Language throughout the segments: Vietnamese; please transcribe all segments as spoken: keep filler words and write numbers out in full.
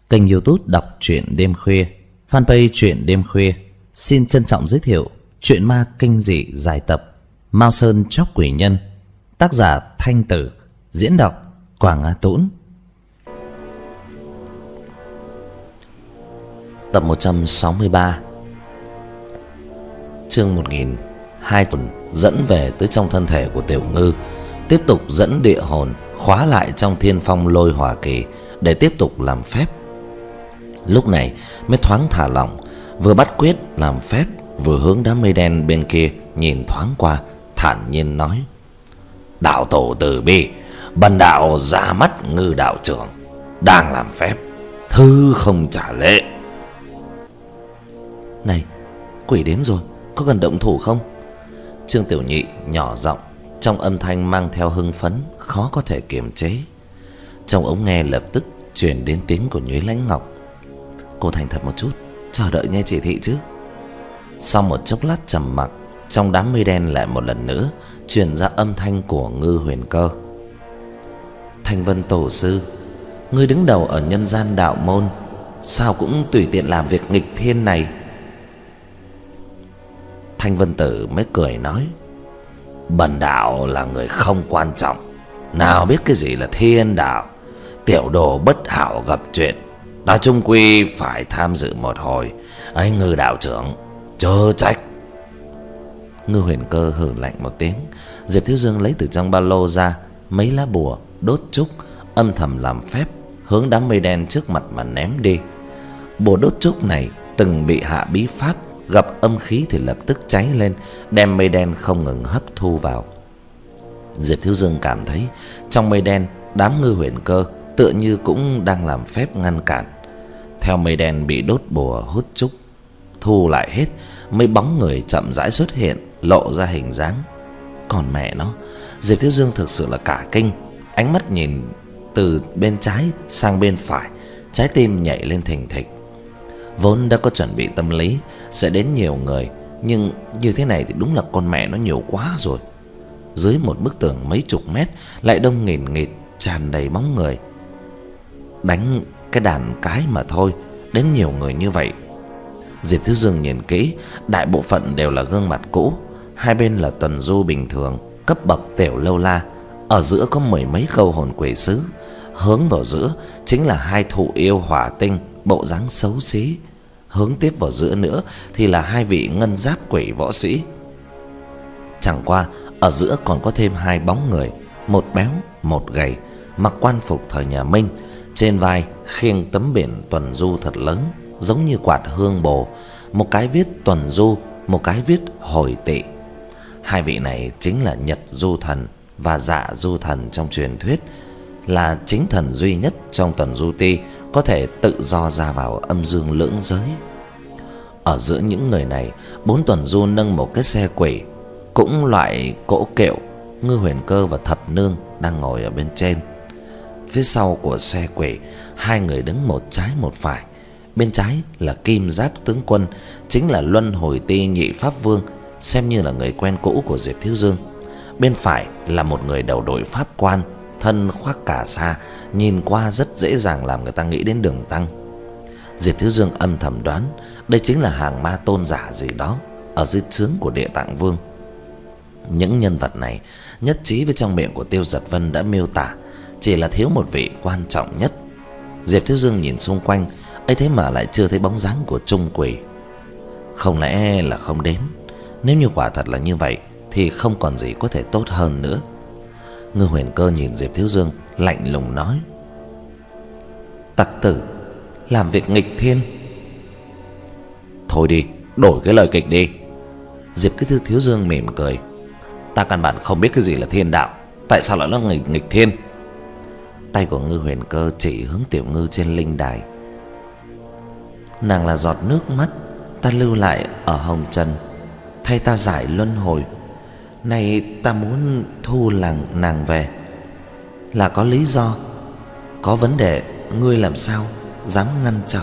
Kênh YouTube đọc truyện đêm khuya, fanpage truyện đêm khuya xin trân trọng giới thiệu truyện ma kinh dị dài tập Mao Sơn Chóc Quỷ Nhân, tác giả Thanh Tử, diễn đọc Quảng Á Tũng. Tập một trăm sáu mươi ba, chương một nghìn hai trăm dẫn về tới trong thân thể của Tiểu Ngư, tiếp tục dẫn địa hồn khóa lại trong Thiên Phong Lôi Hỏa Kỳ để tiếp tục làm phép. Lúc này mới thoáng thả lỏng, vừa bắt quyết làm phép, vừa hướng đám mây đen bên kia nhìn thoáng qua, thản nhiên nói: "Đạo tổ từ bi, bần đạo ra mắt Ngư đạo trưởng, đang làm phép, thư không trả lễ." "Này, quỷ đến rồi, có cần động thủ không?" Trương Tiểu Nhị nhỏ giọng, trong âm thanh mang theo hưng phấn khó có thể kiềm chế. Trong ống nghe lập tức truyền đến tiếng của Nhuế Lãnh Ngọc: "Cô thành thật một chút, chờ đợi nghe chỉ thị chứ." Sau một chốc lát trầm mặc, trong đám mây đen lại một lần nữa truyền ra âm thanh của Ngư Huyền Cơ: "Thanh Vân tổ sư, ngươi đứng đầu ở nhân gian đạo môn, sao cũng tùy tiện làm việc nghịch thiên này?" Thanh Vân Tử mới cười nói: "Bần đạo là người không quan trọng, nào biết cái gì là thiên đạo. Tiểu đồ bất hảo gặp chuyện, ta chung quy phải tham dự một hồi. Ấy Ngư đạo trưởng, chớ trách." Ngư Huyền Cơ hừ lạnh một tiếng. Diệp Thiếu Dương lấy từ trong ba lô ra mấy lá bùa đốt trúc, âm thầm làm phép hướng đám mây đen trước mặt mà ném đi. Bùa đốt trúc này từng bị hạ bí pháp, gặp âm khí thì lập tức cháy lên, đem mây đen không ngừng hấp thu vào. Diệp Thiếu Dương cảm thấy trong mây đen, đám Ngư Huyền Cơ tựa như cũng đang làm phép ngăn cản. Theo mây đen bị đốt bùa hút trúc thu lại hết, mấy bóng người chậm rãi xuất hiện, lộ ra hình dáng. Còn mẹ nó, Diệp Thiếu Dương thực sự là cả kinh. Ánh mắt nhìn từ bên trái sang bên phải, trái tim nhảy lên thình thịch. Vốn đã có chuẩn bị tâm lý sẽ đến nhiều người, nhưng như thế này thì đúng là con mẹ nó nhiều quá rồi. Dưới một bức tường mấy chục mét lại đông nghìn nghịt, tràn đầy bóng người. Đánh cái đàn cái mà thôi, đến nhiều người như vậy. Diệp Thiếu Dương nhìn kỹ, đại bộ phận đều là gương mặt cũ, hai bên là tuần du bình thường, cấp bậc tiểu lâu la. Ở giữa có mười mấy câu hồn quỷ sứ, hướng vào giữa chính là hai thụ yêu hỏa tinh, bộ dáng xấu xí. Hướng tiếp vào giữa nữa thì là hai vị ngân giáp quỷ võ sĩ. Chẳng qua ở giữa còn có thêm hai bóng người, một béo một gầy, mặc quan phục thời nhà Minh, trên vai khiêng tấm biển tuần du thật lớn, giống như quạt hương bồ, một cái viết tuần du, một cái viết hồi tỵ. Hai vị này chính là Nhật Du Thần và Dạ Du Thần trong truyền thuyết, là chính thần duy nhất trong tuần du ti có thể tự do ra vào âm dương lưỡng giới. Ở giữa những người này, bốn tuần du nâng một cái xe quỷ, cũng loại cỗ kiệu. Ngư Huyền Cơ và Thập Nương đang ngồi ở bên trên. Phía sau của xe quỷ, hai người đứng một trái một phải. Bên trái là Kim Giáp tướng quân, chính là Luân Hồi Ti nhị pháp vương, xem như là người quen cũ của Diệp Thiếu Dương. Bên phải là một người đầu đội pháp quan, thân khoác cà sa, nhìn qua rất dễ dàng làm người ta nghĩ đến Đường Tăng. Diệp Thiếu Dương âm thầm đoán đây chính là hàng ma tôn giả gì đó ở dưới trướng của Địa Tạng Vương. Những nhân vật này nhất trí với trong miệng của Tiêu Giật Vân đã miêu tả, chỉ là thiếu một vị quan trọng nhất. Diệp Thiếu Dương nhìn xung quanh, ấy thế mà lại chưa thấy bóng dáng của Trung Quỷ. Không lẽ là không đến? Nếu như quả thật là như vậy thì không còn gì có thể tốt hơn nữa. Ngư Huyền Cơ nhìn Diệp Thiếu Dương lạnh lùng nói: "Tặc tử, làm việc nghịch thiên." "Thôi đi, đổi cái lời kịch đi." Diệp Cứ Thư Thiếu Dương mỉm cười: "Ta căn bản không biết cái gì là thiên đạo, tại sao lại là nghịch nghịch thiên?" Tay của Ngư Huyền Cơ chỉ hướng Tiểu Ngư trên linh đài: "Nàng là giọt nước mắt ta lưu lại ở hồng trần, thay ta giải luân hồi. Nay ta muốn thu làng nàng về, là có lý do, có vấn đề, ngươi làm sao dám ngăn trở?"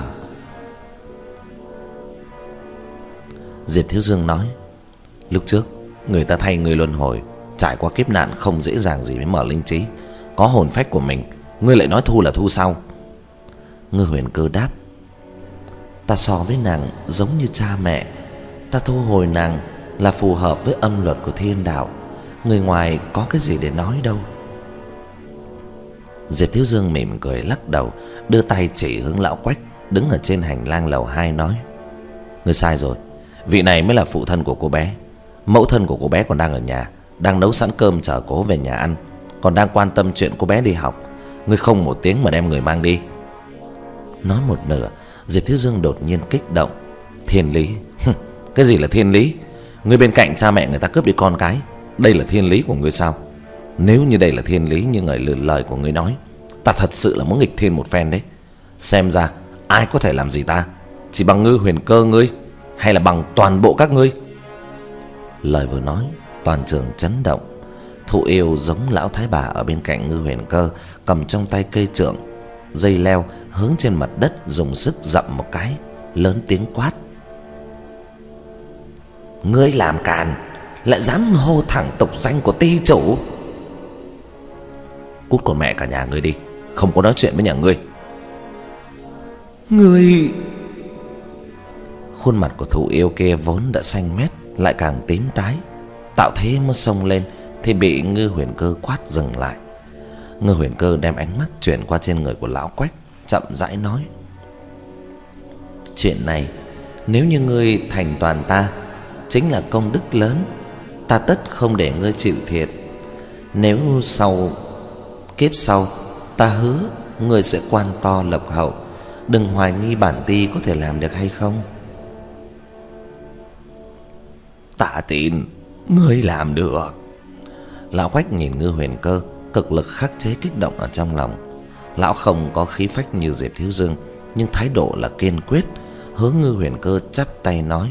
Diệp Thiếu Dương nói: "Lúc trước người ta thay ngươi luân hồi, trải qua kiếp nạn không dễ dàng gì mới mở linh trí, có hồn phách của mình, ngươi lại nói thu là thu sao?" Ngư Huyền Cơ đáp: Ta so với nàng giống như cha mẹ, ta thu hồi nàng là phù hợp với âm luật của thiên đạo, người ngoài có cái gì để nói đâu. Diệp Thiếu Dương mỉm cười lắc đầu, đưa tay chỉ hướng lão Quách đứng ở trên hành lang lầu hai nói: Ngươi sai rồi, vị này mới là phụ thân của cô bé. Mẫu thân của cô bé còn đang ở nhà, đang nấu sẵn cơm chờ cố về nhà ăn, còn đang quan tâm chuyện cô bé đi học. Ngươi không một tiếng mà đem người mang đi. Nói một nửa, Diệp Thiếu Dương đột nhiên kích động: Thiên lý? Cái gì là thiên lý? Ngươi bên cạnh cha mẹ người ta cướp đi con cái, đây là thiên lý của ngươi sao? Nếu như đây là thiên lý như người lời của ngươi nói, ta thật sự là muốn nghịch thiên một phen đấy. Xem ra ai có thể làm gì ta? Chỉ bằng Ngư Huyền Cơ ngươi, hay là bằng toàn bộ các ngươi? Lời vừa nói, toàn trường chấn động. Thụ Yêu giống lão thái bà ở bên cạnh Ngư Huyền Cơ, cầm trong tay cây trượng, dây leo hướng trên mặt đất dùng sức dậm một cái, lớn tiếng quát: Ngươi làm càn, lại dám hô thẳng tục danh của ty chủ. Cút con mẹ cả nhà ngươi đi, không có nói chuyện với nhà ngươi. Ngươi... Khuôn mặt của Thụ Yêu kia vốn đã xanh mét lại càng tím tái, tạo thế muốn xông lên thì bị Ngư Huyền Cơ quát dừng lại. Ngư Huyền Cơ đem ánh mắt chuyển qua trên người của lão Quách, chậm rãi nói: Chuyện này nếu như ngươi thành toàn ta, chính là công đức lớn, ta tất không để ngươi chịu thiệt. Nếu sau kiếp sau, ta hứa ngươi sẽ quan to lộc hậu, đừng hoài nghi bản ti có thể làm được hay không. Ta tin ngươi làm được. Lão Quách nhìn Ngư Huyền Cơ, cực lực khắc chế kích động ở trong lòng. Lão không có khí phách như Diệp Thiếu Dương, nhưng thái độ là kiên quyết, hướng Ngư Huyền Cơ chắp tay nói: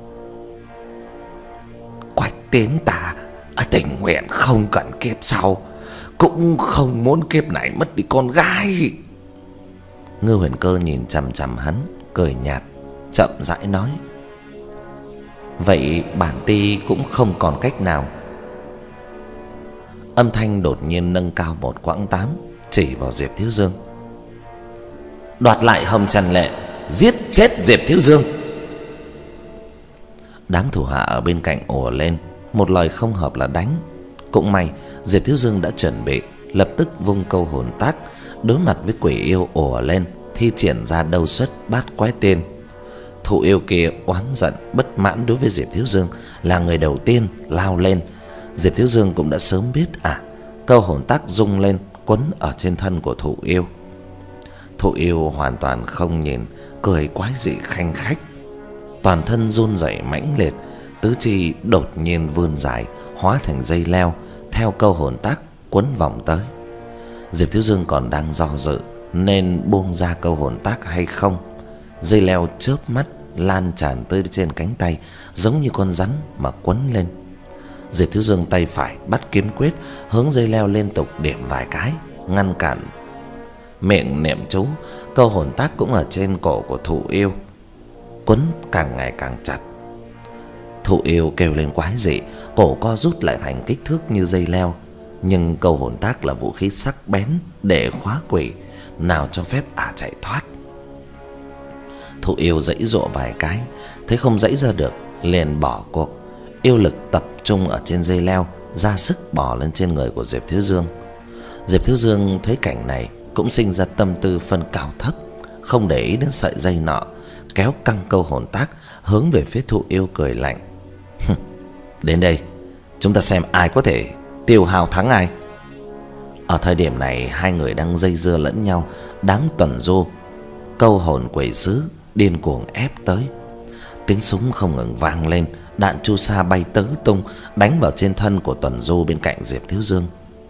Quách tiến ta ở tình nguyện không cần kiếp sau, cũng không muốn kiếp này mất đi con gái. Ngư Huyền Cơ nhìn chằm chằm hắn, cười nhạt, chậm rãi nói: Vậy bản ti cũng không còn cách nào. Âm thanh đột nhiên nâng cao một quãng tám, chỉ vào Diệp Thiếu Dương: Đoạt lại Hồng Trần Lệ, giết chết Diệp Thiếu Dương. Đám thủ hạ ở bên cạnh ồ lên, một lời không hợp là đánh. Cũng may Diệp Thiếu Dương đã chuẩn bị, lập tức vung câu hồn tác, đối mặt với quỷ yêu ồ lên, thi triển ra đâu xuất bát quái tiên. Thụ Yêu kia oán giận bất mãn đối với Diệp Thiếu Dương, là người đầu tiên lao lên. Diệp Thiếu Dương cũng đã sớm biết à, câu hồn tác rung lên quấn ở trên thân của Thụ Yêu. Thụ Yêu hoàn toàn không nhìn, cười quái dị khanh khách, toàn thân run rẩy mãnh liệt, tứ chi đột nhiên vươn dài, hóa thành dây leo, theo câu hồn tác quấn vòng tới. Diệp Thiếu Dương còn đang do dự nên buông ra câu hồn tác hay không. Dây leo chớp mắt lan tràn tới trên cánh tay, giống như con rắn mà quấn lên. Diệp Thiếu Dương tay phải bắt kiếm quyết, hướng dây leo liên tục điểm vài cái, ngăn cản. Miệng niệm chú, câu hồn tác cũng ở trên cổ của Thụ Yêu, quấn càng ngày càng chặt. Thụ Yêu kêu lên quái dị, cổ co rút lại thành kích thước như dây leo, nhưng câu hồn tác là vũ khí sắc bén để khóa quỷ, nào cho phép ả chạy thoát. Thụ Yêu giãy giụa vài cái, thấy không giãy ra được, liền bỏ cuộc, yêu lực tập trung ở trên dây leo, ra sức bò lên trên người của Diệp Thiếu Dương. Diệp Thiếu Dương thấy cảnh này cũng sinh ra tâm tư phân cao thấp, không để ý đến sợi dây nọ, kéo căng câu hồn tác hướng về phía Thụ Yêu, cười lạnh: Đến đây, chúng ta xem ai có thể tiêu hao thắng ai. Ở thời điểm này, hai người đang dây dưa lẫn nhau. Đám tuần du câu hồn quỷ sứ điên cuồng ép tới, tiếng súng không ngừng vang lên, đạn chu sa bay tứ tung, đánh vào trên thân của tuần du bên cạnh Diệp Thiếu Dương.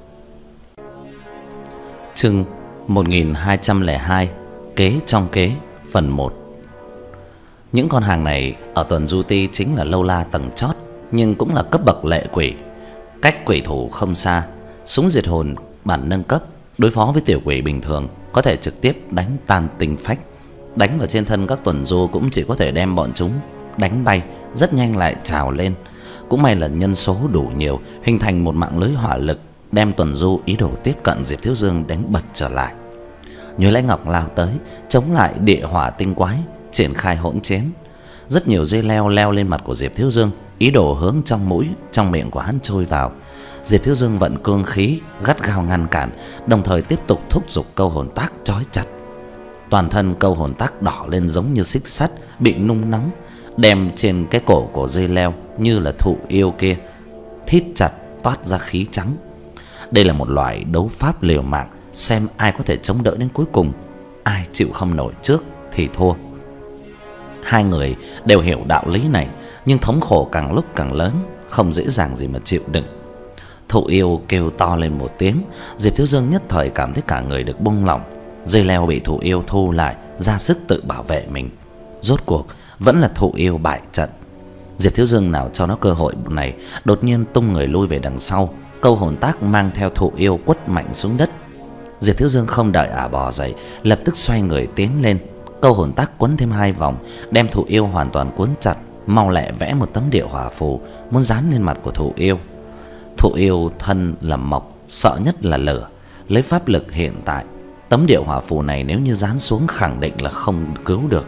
Chương một nghìn hai trăm lẻ hai, kế trong kế, phần một. Những con hàng này ở tuần du ti chính là lâu la tầng chót, nhưng cũng là cấp bậc lệ quỷ, cách quỷ thủ không xa. Súng diệt hồn bản nâng cấp, đối phó với tiểu quỷ bình thường có thể trực tiếp đánh tan tinh phách. Đánh vào trên thân các tuần du cũng chỉ có thể đem bọn chúng đánh bay, rất nhanh lại trào lên. Cũng may là nhân số đủ nhiều, hình thành một mạng lưới hỏa lực, đem tuần du ý đồ tiếp cận Diệp Thiếu Dương đánh bật trở lại. Nhớ Lãnh Ngọc lao tới chống lại địa hỏa tinh quái, triển khai hỗn chiến. Rất nhiều dây leo leo lên mặt của Diệp Thiếu Dương, ý đồ hướng trong mũi, trong miệng của hắn trôi vào. Diệp Thiếu Dương vận cương khí gắt gao ngăn cản, đồng thời tiếp tục thúc giục câu hồn tác trói chặt. Toàn thân câu hồn tác đỏ lên giống như xích sắt bị nung nóng, đem trên cái cổ của dây leo như là thụ yêu kia thít chặt, toát ra khí trắng. Đây là một loại đấu pháp liều mạng, xem ai có thể chống đỡ đến cuối cùng. Ai chịu không nổi trước thì thua. Hai người đều hiểu đạo lý này, nhưng thống khổ càng lúc càng lớn, không dễ dàng gì mà chịu đựng. Thụ yêu kêu to lên một tiếng, Diệp Thiếu Dương nhất thời cảm thấy cả người được buông lỏng. Dây leo bị thụ yêu thu lại, ra sức tự bảo vệ mình. Rốt cuộc vẫn là thụ yêu bại trận. Diệp Thiếu Dương nào cho nó cơ hội này, đột nhiên tung người lui về đằng sau. Câu hồn tác mang theo thụ yêu quất mạnh xuống đất. Diệp Thiếu Dương không đợi ả bò dậy, lập tức xoay người tiến lên. Câu hồn tác quấn thêm hai vòng, đem thụ yêu hoàn toàn cuốn chặt, mau lẹ vẽ một tấm địa hỏa phù muốn dán lên mặt của thụ yêu. Thụ yêu thân là mộc, sợ nhất là lửa. Lấy pháp lực hiện tại, tấm địa hỏa phù này nếu như dán xuống khẳng định là không cứu được.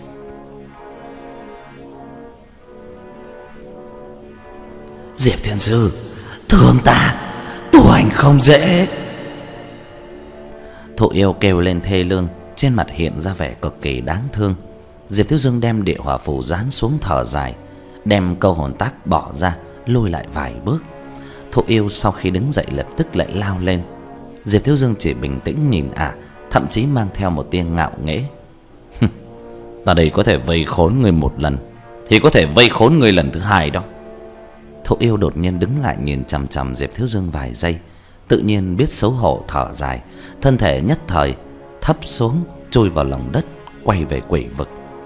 Diệp Thiên Sư, thương ta, tu hành không dễ. Thụ yêu kêu lên thê lương, trên mặt hiện ra vẻ cực kỳ đáng thương. Diệp Thiếu Dương đem địa hỏa phù dán xuống, thở dài, đem câu hồn tác bỏ ra, lùi lại vài bước. Thụ yêu sau khi đứng dậy lập tức lại lao lên. Diệp Thiếu Dương chỉ bình tĩnh nhìn ả, thậm chí mang theo một tia ngạo nghễ. Ta đây có thể vây khốn người một lần, thì có thể vây khốn người lần thứ hai đó. Thụ yêu đột nhiên đứng lại nhìn chằm chằm Diệp Thiếu Dương vài giây, tự nhiên biết xấu hổ thở dài, thân thể nhất thời thấp xuống, trôi vào lòng đất, quay về quỷ vực.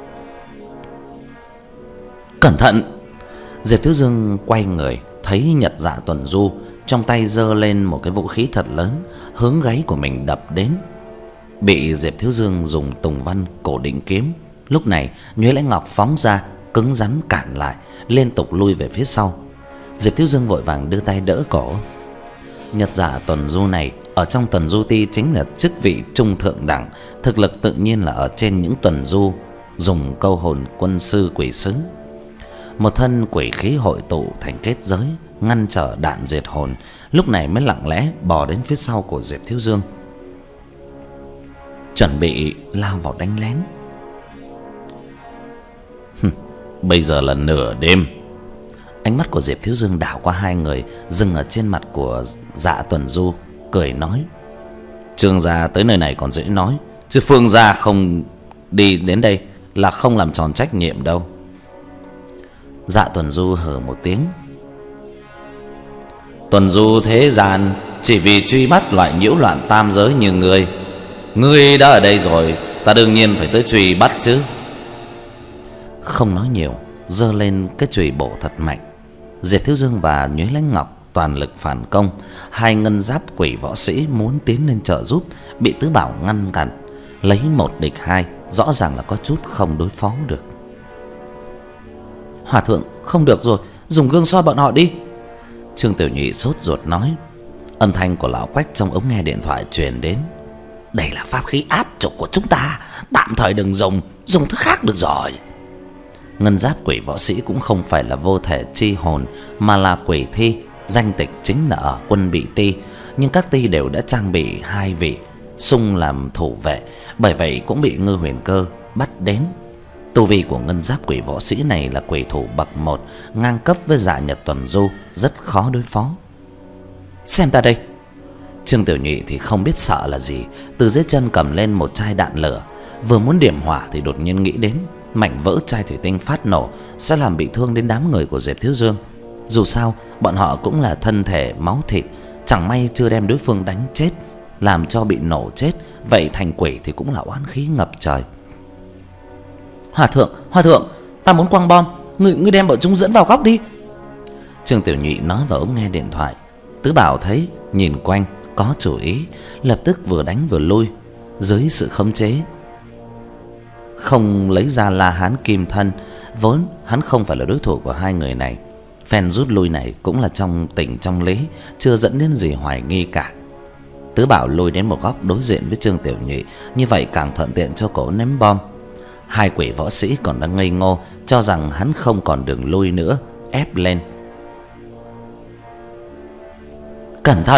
Cẩn thận! Diệp Thiếu Dương quay người, thấy Nhật Dạ Tuần Du trong tay giơ lên một cái vũ khí thật lớn, hướng gáy của mình đập đến. Bị Diệp Thiếu Dương dùng Tùng Văn Cổ Định Kiếm. Lúc này Nhuế Lãnh Ngọc phóng ra, cứng rắn cản lại, liên tục lui về phía sau. Diệp Thiếu Dương vội vàng đưa tay đỡ cổ. Nhật Dạ Tuần Du này ở trong Tuần Du Ti chính là chức vị trung thượng đẳng, thực lực tự nhiên là ở trên những tuần du dùng câu hồn quân sư quỷ sứ. Một thân quỷ khí hội tụ thành kết giới, ngăn trở đạn diệt hồn, lúc này mới lặng lẽ bò đến phía sau của Diệp Thiếu Dương, chuẩn bị lao vào đánh lén. Bây giờ là nửa đêm. Ánh mắt của Diệp Thiếu Dương đảo qua hai người, dừng ở trên mặt của Dạ Tuần Du, cười nói: Trương gia tới nơi này còn dễ nói, chứ Phương gia không đi đến đây là không làm tròn trách nhiệm đâu. Dạ Tuần Du hừ một tiếng: Tuần du thế gian chỉ vì truy bắt loại nhiễu loạn tam giới như ngươi. Ngươi đã ở đây rồi, ta đương nhiên phải tới truy bắt chứ. Không nói nhiều, giơ lên cái chùy bổ thật mạnh. Diệp Thiếu Dương và Nhuế Lãnh Ngọc toàn lực phản công. Hai ngân giáp quỷ võ sĩ muốn tiến lên trợ giúp, bị Tứ Bảo ngăn cản. Lấy một địch hai, rõ ràng là có chút không đối phó được. Hòa thượng, không được rồi, dùng gương soi bọn họ đi. Trương Tiểu Nhị sốt ruột nói. Âm thanh của lão Quách trong ống nghe điện thoại truyền đến: Đây là pháp khí áp trục của chúng ta, tạm thời đừng dùng, dùng thứ khác được rồi. Ngân giáp quỷ võ sĩ cũng không phải là vô thể chi hồn, mà là quỷ thi, danh tịch chính là ở quân bị ti. Nhưng các ti đều đã trang bị hai vị xung làm thủ vệ, bởi vậy cũng bị Ngư Huyền Cơ bắt đến. Tu vi của ngân giáp quỷ võ sĩ này là quỷ thủ bậc một, ngang cấp với Dạ Nhật Tuần Du, rất khó đối phó. Xem ta đây. Trương Tiểu Nhị thì không biết sợ là gì, từ dưới chân cầm lên một chai đạn lửa, vừa muốn điểm hỏa thì đột nhiên nghĩ đến mảnh vỡ chai thủy tinh phát nổ sẽ làm bị thương đến đám người của Diệp Thiếu Dương. Dù sao bọn họ cũng là thân thể máu thịt, chẳng may chưa đem đối phương đánh chết, làm cho bị nổ chết, vậy thành quỷ thì cũng là oán khí ngập trời. Hòa thượng, hòa thượng, ta muốn quăng bom, ngươi ngươi đem bọn chúng dẫn vào góc đi. Trương Tiểu Nhị nói vào ống nghe điện thoại. Tứ Bảo thấy, nhìn quanh có chủ ý, lập tức vừa đánh vừa lui. Dưới sự khống chế, không lấy ra La Hán Kim Thân, vốn hắn không phải là đối thủ của hai người này. Phen rút lui này cũng là trong tình trong lý, chưa dẫn đến gì hoài nghi cả. Tứ Bảo lùi đến một góc đối diện với Trương Tiểu Nhị, như vậy càng thuận tiện cho cổ ném bom. Hai quỷ võ sĩ còn đang ngây ngô, cho rằng hắn không còn đường lui nữa, ép lên. Cẩn thận!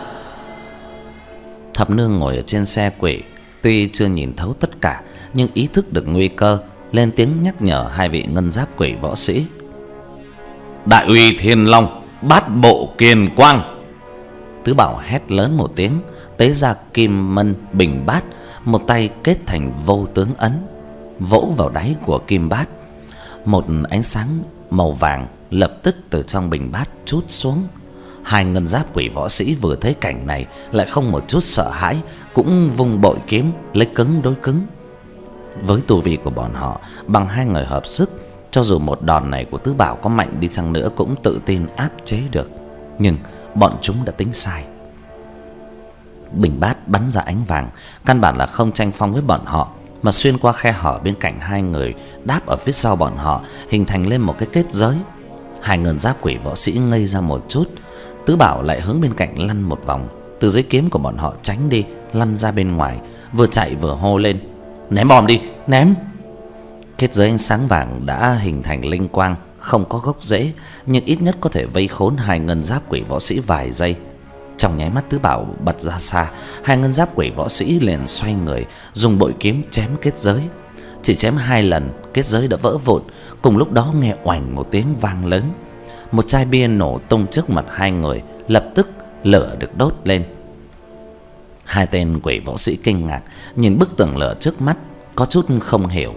Thập Nương ngồi ở trên xe quỷ, tuy chưa nhìn thấu tất cả nhưng ý thức được nguy cơ, lên tiếng nhắc nhở hai vị ngân giáp quỷ võ sĩ. Đại uy Thiên Long, bát bộ kiền quang! Tứ Bảo hét lớn một tiếng, tế ra kim mân bình bát, một tay kết thành vô tướng ấn, vỗ vào đáy của kim bát. Một ánh sáng màu vàng lập tức từ trong bình bát trút xuống. Hai ngân giáp quỷ võ sĩ vừa thấy cảnh này lại không một chút sợ hãi, cũng vung bội kiếm lấy cứng đối cứng. Với tu vi của bọn họ, bằng hai người hợp sức, cho dù một đòn này của Tứ Bảo có mạnh đi chăng nữa cũng tự tin áp chế được. Nhưng bọn chúng đã tính sai. Bình bát bắn ra ánh vàng, căn bản là không tranh phong với bọn họ, mà xuyên qua khe hở bên cạnh hai người đáp ở phía sau bọn họ, hình thành lên một cái kết giới. Hai ngân giáp quỷ võ sĩ ngây ra một chút. Tứ Bảo lại hướng bên cạnh lăn một vòng, từ dưới kiếm của bọn họ tránh đi, lăn ra bên ngoài, vừa chạy vừa hô lên: Ném bom đi, ném! Kết giới ánh sáng vàng đã hình thành linh quang, không có gốc rễ, nhưng ít nhất có thể vây khốn hai ngân giáp quỷ võ sĩ vài giây. Trong nháy mắt Tứ Bảo bật ra xa, hai ngân giáp quỷ võ sĩ liền xoay người, dùng bội kiếm chém kết giới. Chỉ chém hai lần, kết giới đã vỡ vụn. Cùng lúc đó nghe oành một tiếng vang lớn, một chai bia nổ tung trước mặt hai người, lập tức lửa được đốt lên. Hai tên quỷ võ sĩ kinh ngạc nhìn bức tường lửa trước mắt, có chút không hiểu.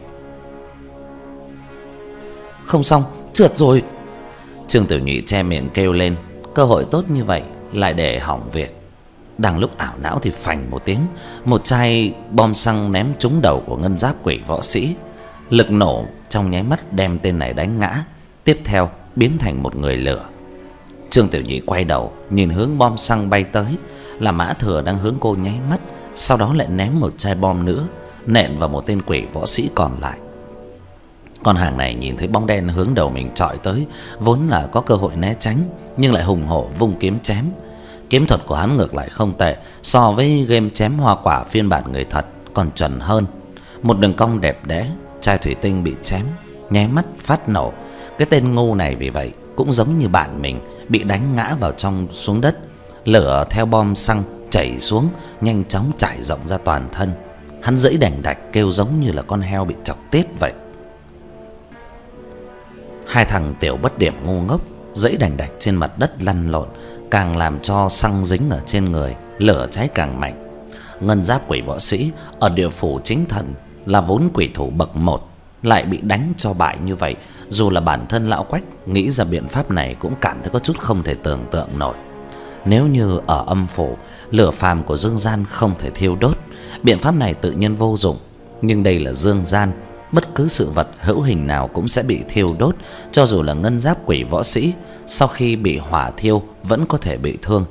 Không xong, trượt rồi! Trương Tiểu Nhị che miệng kêu lên, cơ hội tốt như vậy lại để hỏng việc. Đang lúc ảo não thì phành một tiếng, một chai bom xăng ném trúng đầu của ngân giáp quỷ võ sĩ. Lực nổ trong nháy mắt đem tên này đánh ngã, tiếp theo biến thành một người lửa. Trương Tiểu Nhị quay đầu nhìn hướng bom xăng bay tới, là Mã Thừa đang hướng cô nháy mắt, sau đó lại ném một chai bom nữa nện vào một tên quỷ võ sĩ còn lại. Con hàng này nhìn thấy bóng đen hướng đầu mình chọi tới, vốn là có cơ hội né tránh, nhưng lại hùng hổ vung kiếm chém. Kiếm thuật của hắn ngược lại không tệ, so với game chém hoa quả phiên bản người thật còn chuẩn hơn. Một đường cong đẹp đẽ, chai thủy tinh bị chém nháy mắt phát nổ. Cái tên ngu này vì vậy cũng giống như bạn mình, bị đánh ngã vào trong xuống đất. Lửa theo bom xăng chảy xuống, nhanh chóng trải rộng ra toàn thân. Hắn giãy đành đạch kêu giống như là con heo bị chọc tiết vậy. Hai thằng tiểu bất điểm ngu ngốc giãy đành đạch trên mặt đất lăn lộn, càng làm cho xăng dính ở trên người, lửa cháy càng mạnh. Ngân giáp quỷ võ sĩ ở địa phủ chính thần là vốn quỷ thủ bậc một, lại bị đánh cho bại như vậy. Dù là bản thân lão Quách nghĩ ra biện pháp này cũng cảm thấy có chút không thể tưởng tượng nổi. Nếu như ở âm phủ, lửa phàm của dương gian không thể thiêu đốt, biện pháp này tự nhiên vô dụng. Nhưng đây là dương gian, bất cứ sự vật hữu hình nào cũng sẽ bị thiêu đốt. Cho dù là ngân giáp quỷ võ sĩ, sau khi bị hỏa thiêu vẫn có thể bị thương.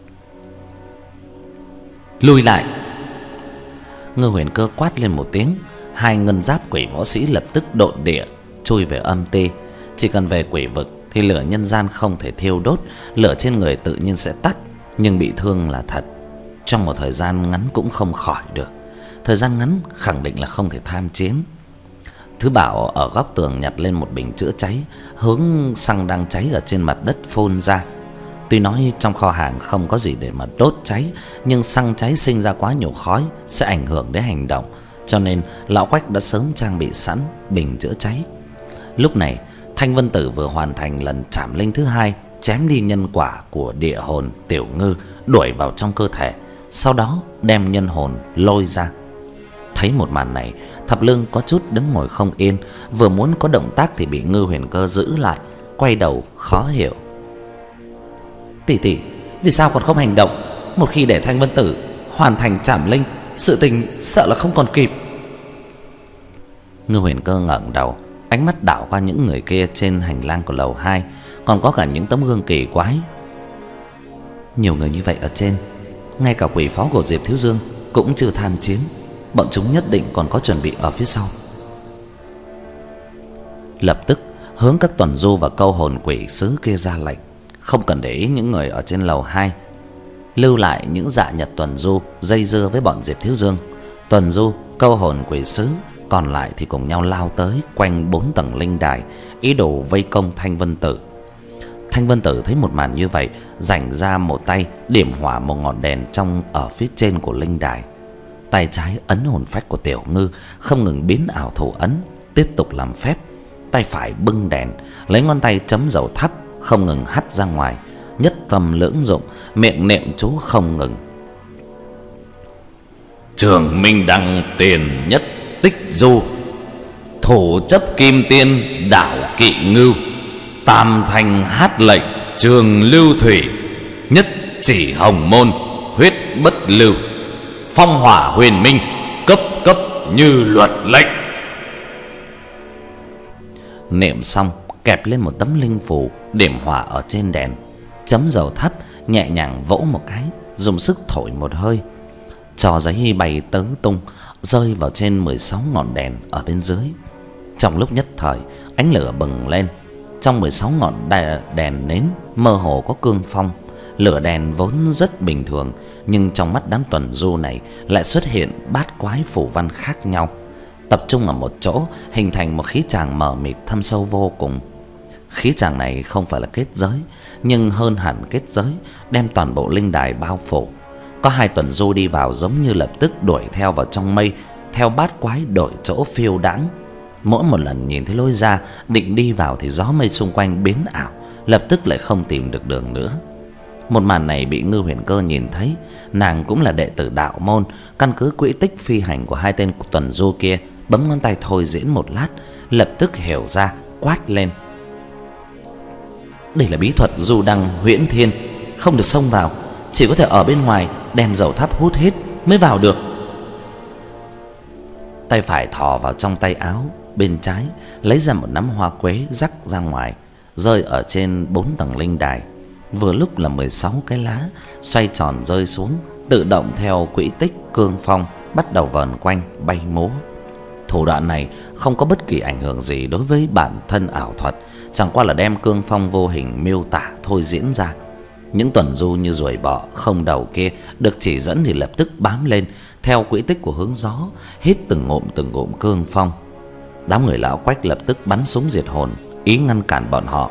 Lùi lại! Ngư Huyền Cơ quát lên một tiếng. Hai ngân giáp quỷ võ sĩ lập tức độn địa chui về âm ti. Chỉ cần về quỷ vực thì lửa nhân gian không thể thiêu đốt, lửa trên người tự nhiên sẽ tắt, nhưng bị thương là thật. Trong một thời gian ngắn cũng không khỏi được. Thời gian ngắn khẳng định là không thể tham chiến. Thứ Bảo ở góc tường nhặt lên một bình chữa cháy, hướng xăng đang cháy ở trên mặt đất phun ra. Tuy nói trong kho hàng không có gì để mà đốt cháy, nhưng xăng cháy sinh ra quá nhiều khói sẽ ảnh hưởng đến hành động, cho nên lão Quách đã sớm trang bị sẵn bình chữa cháy. Lúc này Thanh Vân Tử vừa hoàn thành lần trảm linh thứ hai, chém đi nhân quả của địa hồn Tiểu Ngư đuổi vào trong cơ thể, sau đó đem nhân hồn lôi ra. Thấy một màn này, Thập Lương có chút đứng ngồi không yên, vừa muốn có động tác thì bị Ngư Huyền Cơ giữ lại, quay đầu khó hiểu. Tỷ tỷ, vì sao còn không hành động? Một khi để Thanh Vân Tử hoàn thành trảm linh, sự tình sợ là không còn kịp. Ngư Huyền Cơ ngẩng đầu, ánh mắt đảo qua những người kia trên hành lang của lầu hai, còn có cả những tấm gương kỳ quái. Nhiều người như vậy ở trên, ngay cả quỷ phó của Diệp Thiếu Dương cũng chưa tham chiến, bọn chúng nhất định còn có chuẩn bị ở phía sau. Lập tức hướng các tuần du và câu hồn quỷ sứ kia ra lệnh, không cần để ý những người ở trên lầu hai. lưu lại những dạ nhật tuần du dây dưa với bọn Diệp Thiếu Dương. Tuần du, câu hồn quỷ sứ còn lại thì cùng nhau lao tới quanh bốn tầng linh đài, ý đồ vây công Thanh Vân Tử. Thanh Vân Tử thấy một màn như vậy, rảnh ra một tay điểm hỏa một ngọn đèn trong ở phía trên của linh đài. Tay trái ấn hồn phách của Tiểu Ngư không ngừng biến ảo thủ ấn, tiếp tục làm phép. Tay phải bưng đèn, lấy ngón tay chấm dầu thắp, không ngừng hắt ra ngoài, nhất tâm lưỡng dụng, miệng niệm chú không ngừng. Trường Minh Đăng tiền nhất tích du, thủ chấp kim tiên đảo kỵ ngưu, tam thanh hát lệnh trường lưu thủy, nhất chỉ hồng môn huyết bất lưu, phong hỏa huyền minh cấp cấp như luật lệnh. Niệm xong, kẹp lên một tấm linh phù, điểm hỏa ở trên đèn, chấm dầu thắp, nhẹ nhàng vỗ một cái, dùng sức thổi một hơi, trò giấy bay tứ tung, rơi vào trên mười sáu ngọn đèn ở bên dưới. Trong lúc nhất thời, ánh lửa bừng lên. Trong mười sáu ngọn đèn nến mơ hồ có cương phong. Lửa đèn vốn rất bình thường, nhưng trong mắt đám tuần du này lại xuất hiện bát quái phù văn khác nhau, tập trung ở một chỗ, hình thành một khí tràng mờ mịt thâm sâu vô cùng. Khí tràng này không phải là kết giới, nhưng hơn hẳn kết giới, đem toàn bộ linh đài bao phủ. Có hai tuần du đi vào giống như lập tức đuổi theo vào trong mây, theo bát quái đổi chỗ phiêu đãng. Mỗi một lần nhìn thấy lối ra, định đi vào thì gió mây xung quanh biến ảo, lập tức lại không tìm được đường nữa. Một màn này bị Ngư Huyền Cơ nhìn thấy. Nàng cũng là đệ tử đạo môn, căn cứ quỹ tích phi hành của hai tên tuần du kia, bấm ngón tay thôi diễn một lát, lập tức hiểu ra, quát lên: đây là bí thuật du đăng huyễn thiên, không được xông vào, chỉ có thể ở bên ngoài đem dầu thắp hút hết mới vào được. Tay phải thò vào trong tay áo bên trái, lấy ra một nắm hoa quế rắc ra ngoài, rơi ở trên bốn tầng linh đài. Vừa lúc là mười sáu cái lá xoay tròn rơi xuống, tự động theo quỹ tích cương phong bắt đầu vờn quanh bay múa. Thủ đoạn này không có bất kỳ ảnh hưởng gì đối với bản thân ảo thuật, chẳng qua là đem cương phong vô hình miêu tả thôi diễn ra. Những tuần du như ruồi bọ không đầu kia được chỉ dẫn thì lập tức bám lên theo quỹ tích của hướng gió, hít từng ngụm từng ngụm cương phong. Đám người lão Quách lập tức bắn súng diệt hồn, ý ngăn cản bọn họ.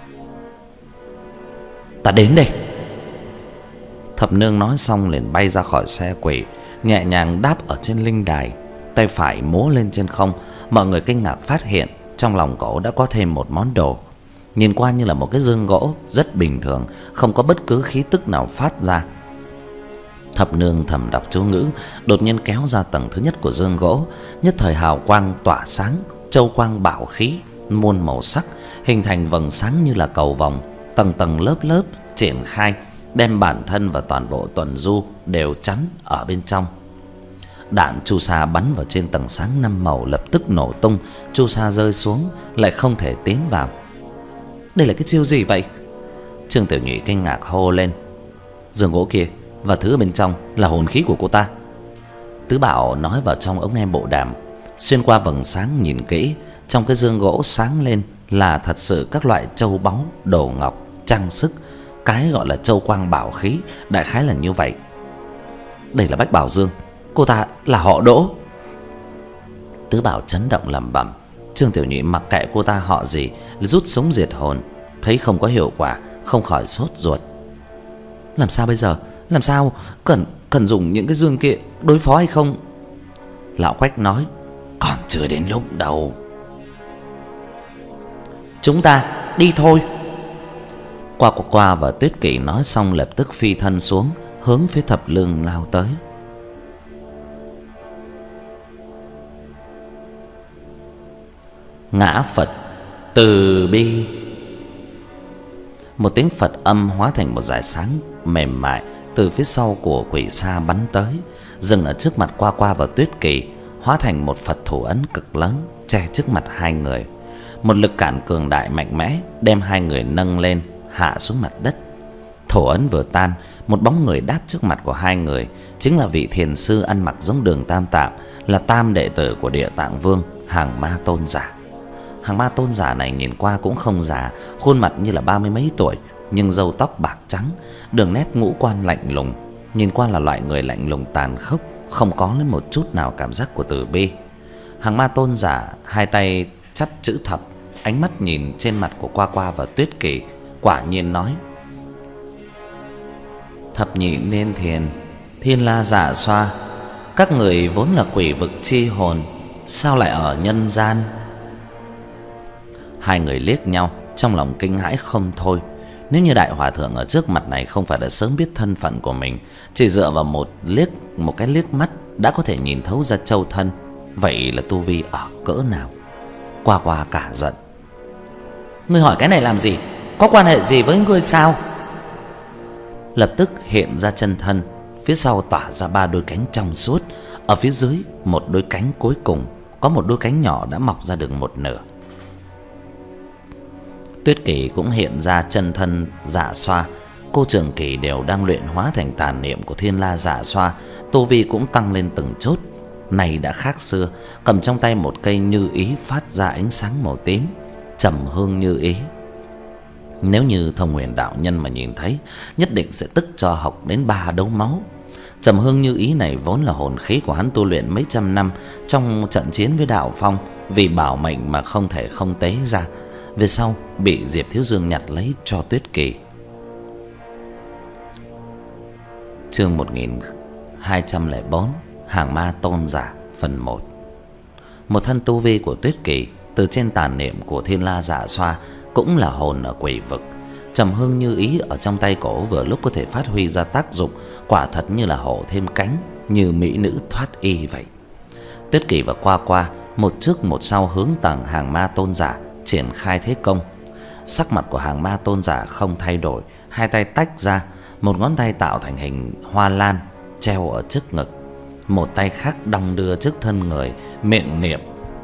Ta đến đây. Thập Nương nói xong liền bay ra khỏi xe quỷ, nhẹ nhàng đáp ở trên linh đài, tay phải múa lên trên không. Mọi người kinh ngạc phát hiện trong lòng cổ đã có thêm một món đồ. Nhìn qua như là một cái dương gỗ rất bình thường, không có bất cứ khí tức nào phát ra. Thập Nương thầm đọc chú ngữ, đột nhiên kéo ra tầng thứ nhất của dương gỗ, nhất thời hào quang tỏa sáng, châu quang bảo khí muôn màu sắc, hình thành vầng sáng như là cầu vồng, tầng tầng lớp lớp triển khai, đem bản thân và toàn bộ tuần du đều chắn ở bên trong. Đạn chu sa bắn vào trên tầng sáng năm màu lập tức nổ tung, chu sa rơi xuống lại không thể tiến vào. Đây là cái chiêu gì vậy? Trương Tiểu Nhụy kinh ngạc hô lên. Dương gỗ kia và thứ ở bên trong là hồn khí của cô ta. Tứ Bảo nói vào trong ống nghe bộ đàm. Xuyên qua vầng sáng nhìn kỹ, trong cái dương gỗ sáng lên là thật sự các loại châu báu, đồ ngọc, trang sức. Cái gọi là châu quang bảo khí đại khái là như vậy. Đây là Bách Bảo Dương, cô ta là họ Đỗ. Tứ Bảo chấn động lẩm bẩm. Trương Tiểu Nhụy mặc kệ cô ta họ gì, rút súng diệt hồn, thấy không có hiệu quả, không khỏi sốt ruột. Làm sao bây giờ? Làm sao? Cần cần dùng những cái dương kia đối phó hay không? Lão Quách nói: còn chưa đến lúc đâu. Chúng ta đi thôi. Qua qua qua và Tuyết Kỷ nói xong lập tức phi thân xuống, hướng phía Thập Lương lao tới. Ngã Phật từ bi. Một tiếng Phật âm hóa thành một dải sáng mềm mại từ phía sau của quỷ xa bắn tới, dừng ở trước mặt Qua Qua và Tuyết Kỳ, hóa thành một Phật thủ ấn cực lớn che trước mặt hai người. Một lực cản cường đại mạnh mẽ đem hai người nâng lên hạ xuống mặt đất. Thủ ấn vừa tan, một bóng người đáp trước mặt của hai người, chính là vị thiền sư ăn mặc giống Đường Tam Tạng, là tam đệ tử của Địa Tạng Vương, Hàng Ma Tôn giả. Hàng Ma Tôn giả này nhìn qua cũng không già, khuôn mặt như là ba mươi mấy tuổi, nhưng râu tóc bạc trắng, đường nét ngũ quan lạnh lùng, nhìn qua là loại người lạnh lùng tàn khốc, không có lấy một chút nào cảm giác của từ bi. Hàng ma tôn giả hai tay chắp chữ thập, ánh mắt nhìn trên mặt của Qua Qua và Tuyết Kỳ, quả nhiên nói: "Thập nhị nên thiền, Thiên La Dạ Xoa, các người vốn là quỷ vực chi hồn, sao lại ở nhân gian?" Hai người liếc nhau, trong lòng kinh hãi không thôi. Nếu như đại hòa thượng ở trước mặt này không phải đã sớm biết thân phận của mình, chỉ dựa vào một liếc một cái liếc mắt đã có thể nhìn thấu ra châu thân, vậy là tu vi ở cỡ nào? Qua Qua cả giận: "Ngươi hỏi cái này làm gì? Có quan hệ gì với ngươi sao?" Lập tức hiện ra chân thân, phía sau tỏa ra ba đôi cánh trong suốt, ở phía dưới một đôi cánh cuối cùng có một đôi cánh nhỏ đã mọc ra được một nửa. Tuyết Kỳ cũng hiện ra chân thân Dạ Xoa, cô Trường Kỳ đều đang luyện hóa thành tàn niệm của Thiên La Dạ Xoa, tu vi cũng tăng lên từng chút. Này đã khác xưa, cầm trong tay một cây như ý phát ra ánh sáng màu tím, trầm hương như ý. Nếu như Thông Huyền đạo nhân mà nhìn thấy, nhất định sẽ tức cho học đến ba đấu máu. Trầm hương như ý này vốn là hồn khí của hắn tu luyện mấy trăm năm trong trận chiến với Đạo Phong, vì bảo mệnh mà không thể không tế ra, về sau bị Diệp Thiếu Dương nhặt lấy cho Tuyết Kỳ. Chương một nghìn hai trăm lẻ bốn, Hàng Ma Tôn Giả phần một. Một thân tu vi của Tuyết Kỳ từ trên tàn niệm của Thiên La Dạ Xoa, cũng là hồn ở quỷ vực. Trầm hương như ý ở trong tay cổ vừa lúc có thể phát huy ra tác dụng, quả thật như là hổ thêm cánh, như mỹ nữ thoát y vậy. Tuyết Kỳ và Qua Qua một trước một sau hướng tầng Hàng Ma Tôn Giả triển khai thế công. Sắc mặt của Hàng Ma Tôn Giả không thay đổi, hai tay tách ra, một ngón tay tạo thành hình hoa lan treo ở trước ngực, một tay khác đong đưa trước thân người, miệng niệm: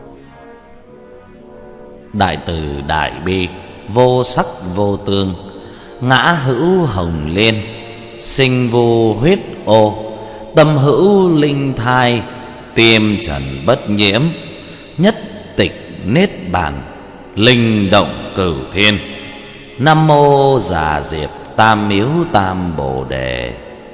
"Đại từ đại bi, vô sắc vô tương, ngã hữu hồng liên, sinh vô huyết ô, tâm hữu linh thai, tiêm trần bất nhiễm, nhất tịch niết bàn, linh động cửu thiên. Nam mô Già Diệp Tam Miếu Tam Bồ Đề."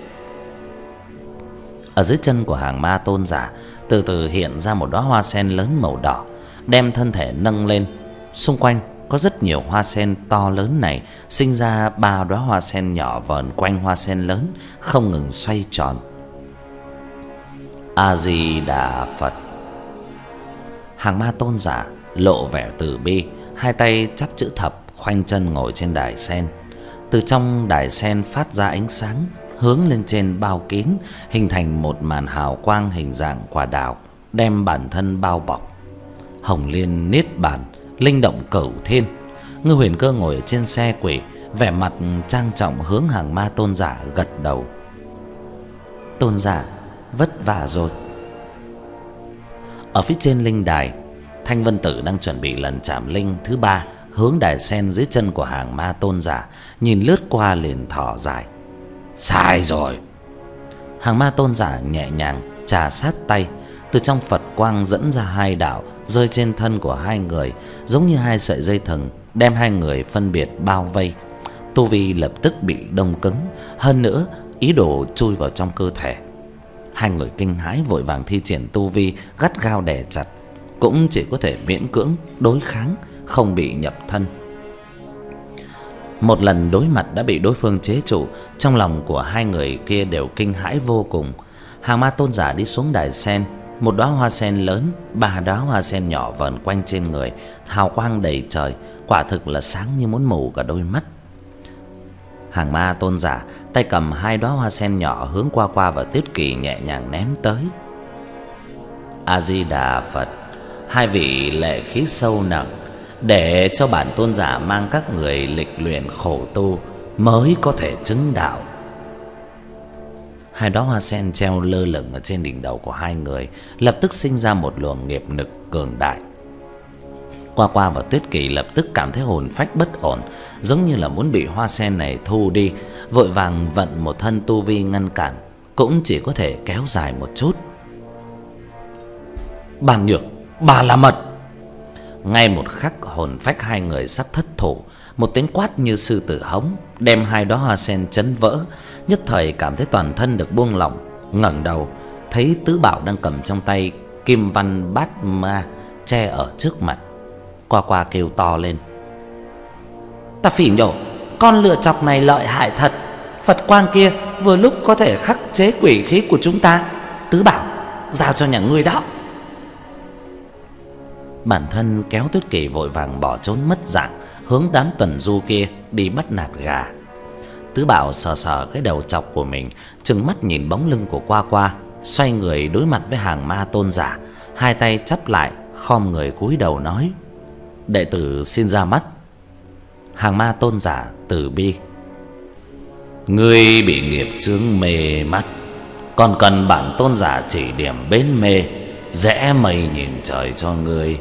Ở dưới chân của Hàng Ma Tôn Giả từ từ hiện ra một đóa hoa sen lớn màu đỏ, đem thân thể nâng lên. Xung quanh có rất nhiều hoa sen to lớn này sinh ra ba đóa hoa sen nhỏ vờn quanh hoa sen lớn, không ngừng xoay tròn. A Di Đà Phật. Hàng Ma Tôn Giả lộ vẻ từ bi, hai tay chắp chữ thập, khoanh chân ngồi trên đài sen. Từ trong đài sen phát ra ánh sáng hướng lên trên bao kín, hình thành một màn hào quang hình dạng quả đào, đem bản thân bao bọc. Hồng liên niết bàn, linh động cửu thiên. Ngư Huyền Cơ ngồi ở trên xe quỷ, vẻ mặt trang trọng hướng Hàng Ma Tôn Giả gật đầu: "Tôn giả vất vả rồi." Ở phía trên linh đài, Thanh Vân Tử đang chuẩn bị lần chạm linh thứ ba hướng đài sen dưới chân của Hàng Ma Tôn Giả, nhìn lướt qua liền thở dài: "Sai rồi." Hàng Ma Tôn Giả nhẹ nhàng trà sát tay, từ trong Phật quang dẫn ra hai đạo rơi trên thân của hai người, giống như hai sợi dây thừng đem hai người phân biệt bao vây. Tu vi lập tức bị đông cứng, hơn nữa ý đồ chui vào trong cơ thể. Hai người kinh hãi vội vàng thi triển tu vi gắt gao đè chặt, cũng chỉ có thể miễn cưỡng đối kháng, không bị nhập thân. Một lần đối mặt đã bị đối phương chế trụ, trong lòng của hai người kia đều kinh hãi vô cùng. Hàng Ma Tôn Giả đi xuống đài sen, một đóa hoa sen lớn, ba đóa hoa sen nhỏ vờn quanh trên người, hào quang đầy trời, quả thực là sáng như muốn mù cả đôi mắt. Hàng Ma Tôn Giả tay cầm hai đóa hoa sen nhỏ hướng Qua Qua và Tuyết Kỳ nhẹ nhàng ném tới. A Di Đà Phật. Hai vị lệ khí sâu nặng, để cho bản tôn giả mang các người lịch luyện khổ tu mới có thể chứng đạo. Hai đóa hoa sen treo lơ lửng ở trên đỉnh đầu của hai người, lập tức sinh ra một luồng nghiệp lực cường đại. Qua Qua và Tuyết Kỳ lập tức cảm thấy hồn phách bất ổn, giống như là muốn bị hoa sen này thu đi, vội vàng vận một thân tu vi ngăn cản, cũng chỉ có thể kéo dài một chút. Bàn nhược, bà là mật. Ngay một khắc hồn phách hai người sắp thất thủ, một tiếng quát như sư tử hống đem hai đóa hoa sen chấn vỡ. Nhất thời cảm thấy toàn thân được buông lỏng, ngẩng đầu thấy Tứ Bảo đang cầm trong tay kim văn bát ma che ở trước mặt. Qua Qua kêu to lên: "Ta phỉ nhổ, con lựa chọc này lợi hại thật. Phật quang kia vừa lúc có thể khắc chế quỷ khí của chúng ta. Tứ Bảo, giao cho nhà ngươi đó." Bản thân kéo Tuyết Kỳ vội vàng bỏ trốn mất dạng, hướng đám tuần du kia đi bắt nạt gà. Tứ Bảo sờ sờ cái đầu chọc của mình, trừng mắt nhìn bóng lưng của Qua Qua, xoay người đối mặt với hàng ma tôn giả, hai tay chắp lại, khom người cúi đầu nói: "Đệ tử xin ra mắt." Hàng ma tôn giả từ bi: "Ngươi bị nghiệp chướng mê mắt, còn cần bản tôn giả chỉ điểm bến mê, rẽ mây nhìn trời cho ngươi."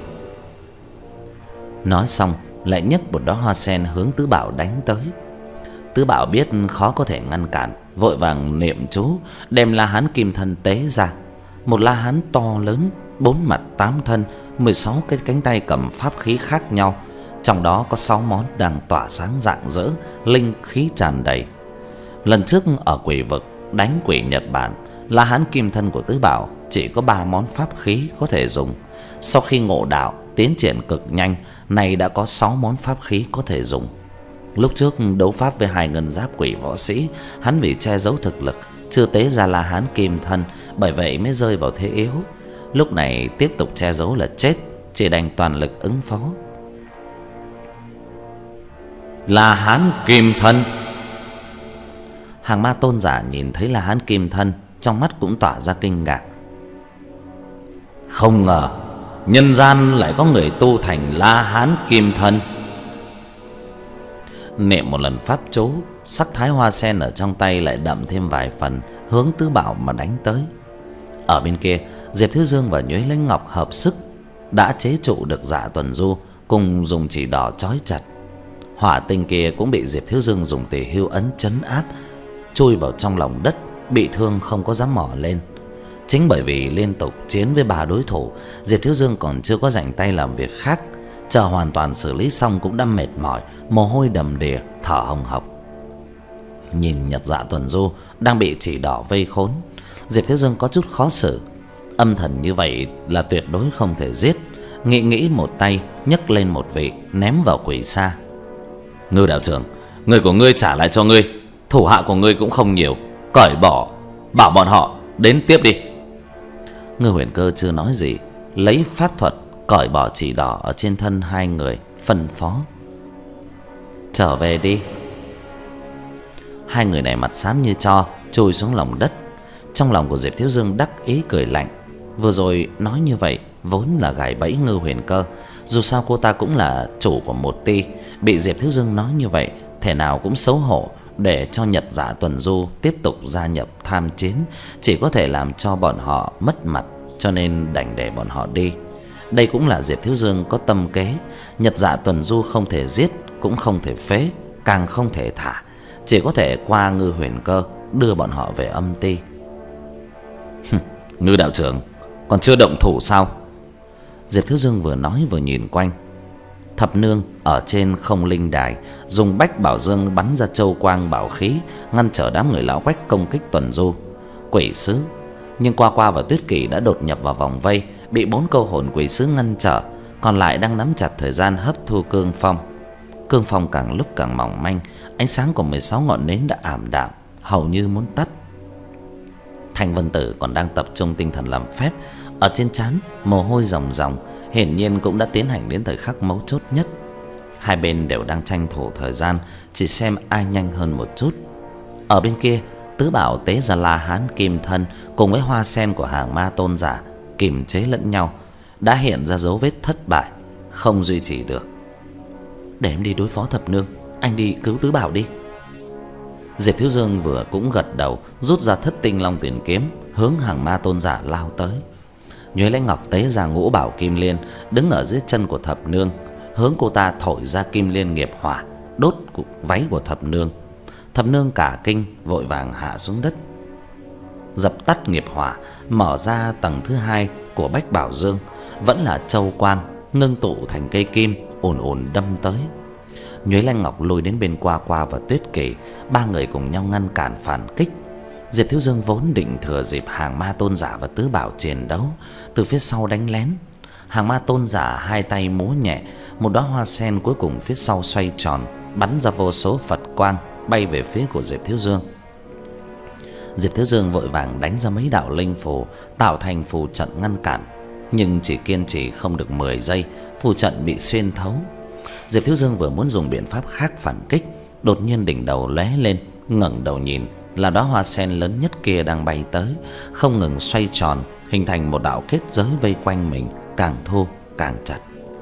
Nói xong lại nhấc một đóa hoa sen hướng Tứ Bảo đánh tới. Tứ Bảo biết khó có thể ngăn cản, vội vàng niệm chú, đem La Hán Kim Thân tế ra. Một La Hán to lớn, bốn mặt tám thân, mười sáu cái cánh tay cầm pháp khí khác nhau, trong đó có sáu món đang tỏa sáng rạng rỡ, linh khí tràn đầy. Lần trước ở quỷ vực đánh quỷ Nhật Bản, La Hán Kim Thân của Tứ Bảo chỉ có ba món pháp khí có thể dùng. Sau khi ngộ đạo tiến triển cực nhanh, nay đã có sáu món pháp khí có thể dùng. Lúc trước đấu pháp với hai ngân giáp quỷ võ sĩ, hắn vì che giấu thực lực chưa tế ra La Hán Kim Thân, bởi vậy mới rơi vào thế yếu. Lúc này tiếp tục che giấu là chết, chỉ đành toàn lực ứng phó. La Hán Kim Thân. Hàng ma tôn giả nhìn thấy La Hán Kim Thân, trong mắt cũng tỏa ra kinh ngạc. Không ngờ nhân gian lại có người tu thành La Hán Kim Thân. Niệm một lần pháp chú, sắc thái hoa sen ở trong tay lại đậm thêm vài phần, hướng Tứ Bảo mà đánh tới. Ở bên kia, Diệp Thiếu Dương và Nhuế Lãnh Ngọc hợp sức đã chế trụ được Dạ Tuần Du, cùng dùng chỉ đỏ trói chặt. Hỏa tinh kia cũng bị Diệp Thiếu Dương dùng Tỳ Hưu ấn trấn áp, chui vào trong lòng đất, bị thương không có dám mò lên. Chính bởi vì liên tục chiến với ba đối thủ, Diệp Thiếu Dương còn chưa có rảnh tay làm việc khác. Chờ hoàn toàn xử lý xong cũng đã mệt mỏi, mồ hôi đầm đìa, thở hồng hộc. Nhìn Nhật Dạ Tuần Du đang bị chỉ đỏ vây khốn, Diệp Thiếu Dương có chút khó xử. Âm thần như vậy là tuyệt đối không thể giết. Nghĩ nghĩ một tay nhấc lên một vị ném vào quỷ xa. Ngư đạo trưởng, người của ngươi trả lại cho ngươi, thủ hạ của ngươi cũng không nhiều, cởi bỏ, bảo bọn họ đến tiếp đi. Ngư Huyền Cơ chưa nói gì, lấy pháp thuật cởi bỏ chỉ đỏ ở trên thân hai người, phân phó: trở về đi. Hai người này mặt xám như tro, chui xuống lòng đất. Trong lòng của Diệp Thiếu Dương đắc ý cười lạnh. Vừa rồi nói như vậy vốn là gài bẫy Ngư Huyền Cơ. Dù sao cô ta cũng là chủ của một ty, bị Diệp Thiếu Dương nói như vậy, thể nào cũng xấu hổ. Để cho Nhật Dạ Tuần Du tiếp tục gia nhập tham chiến, chỉ có thể làm cho bọn họ mất mặt, cho nên đành để bọn họ đi. Đây cũng là Diệp Thiếu Dương có tâm kế. Nhật Dạ Tuần Du không thể giết, cũng không thể phế, càng không thể thả, chỉ có thể qua Ngư Huyền Cơ đưa bọn họ về âm ty. Ngư đạo trưởng, còn chưa động thủ sao? Diệp Thiếu Dương vừa nói vừa nhìn quanh. Thập nương ở trên không linh đài dùng bách bảo dương bắn ra châu quang bảo khí, ngăn trở đám người lão quách công kích Tuần Du. Quỷ sứ, nhưng Qua Qua và Tuyết Kỳ đã đột nhập vào vòng vây, bị bốn câu hồn quỷ sứ ngăn trở, còn lại đang nắm chặt thời gian hấp thu cương phong. Cương phong càng lúc càng mỏng manh, ánh sáng của mười sáu ngọn nến đã ảm đạm, hầu như muốn tắt. Thanh Vân Tử còn đang tập trung tinh thần làm phép, ở trên trán mồ hôi ròng ròng, hiển nhiên cũng đã tiến hành đến thời khắc mấu chốt nhất. Hai bên đều đang tranh thủ thời gian, chỉ xem ai nhanh hơn một chút. Ở bên kia, Tứ Bảo tế ra La Hán Kim Thân cùng với hoa sen của hàng ma tôn giả kiềm chế lẫn nhau, đã hiện ra dấu vết thất bại, không duy trì được. Để em đi đối phó thập nương, anh đi cứu Tứ Bảo đi. Diệp Thiếu Dương vừa cũng gật đầu, rút ra Thất Tinh Long Tuyển kiếm, hướng hàng ma tôn giả lao tới. Nhuế Lãnh Ngọc tế ra Ngũ Bảo Kim Liên, đứng ở dưới chân của thập nương, hướng cô ta thổi ra Kim Liên nghiệp hỏa, đốt váy của thập nương. Thập nương cả kinh, vội vàng hạ xuống đất. Dập tắt nghiệp hỏa, mở ra tầng thứ hai của bách bảo dương, vẫn là châu quang, ngưng tụ thành cây kim ồn ồn đâm tới. Nhuế Lanh Ngọc lùi đến bên Qua Qua và Tuyết Kỳ, ba người cùng nhau ngăn cản phản kích. Diệp Thiếu Dương vốn định thừa dịp Hàng Ma Tôn Giả và Tứ Bảo chiến đấu, từ phía sau đánh lén. Hàng Ma Tôn Giả hai tay múa nhẹ, một đóa hoa sen cuối cùng phía sau xoay tròn, bắn ra vô số Phật quang bay về phía của Diệp Thiếu Dương. Diệp Thiếu Dương vội vàng đánh ra mấy đạo linh phù, tạo thành phù trận ngăn cản, nhưng chỉ kiên trì không được mười giây, phù trận bị xuyên thấu. Diệp Thiếu Dương vừa muốn dùng biện pháp khác phản kích, đột nhiên đỉnh đầu lóe lên, ngẩng đầu nhìn, là đóa hoa sen lớn nhất kia đang bay tới, không ngừng xoay tròn, hình thành một đạo kết giới vây quanh mình, càng thu càng chặt.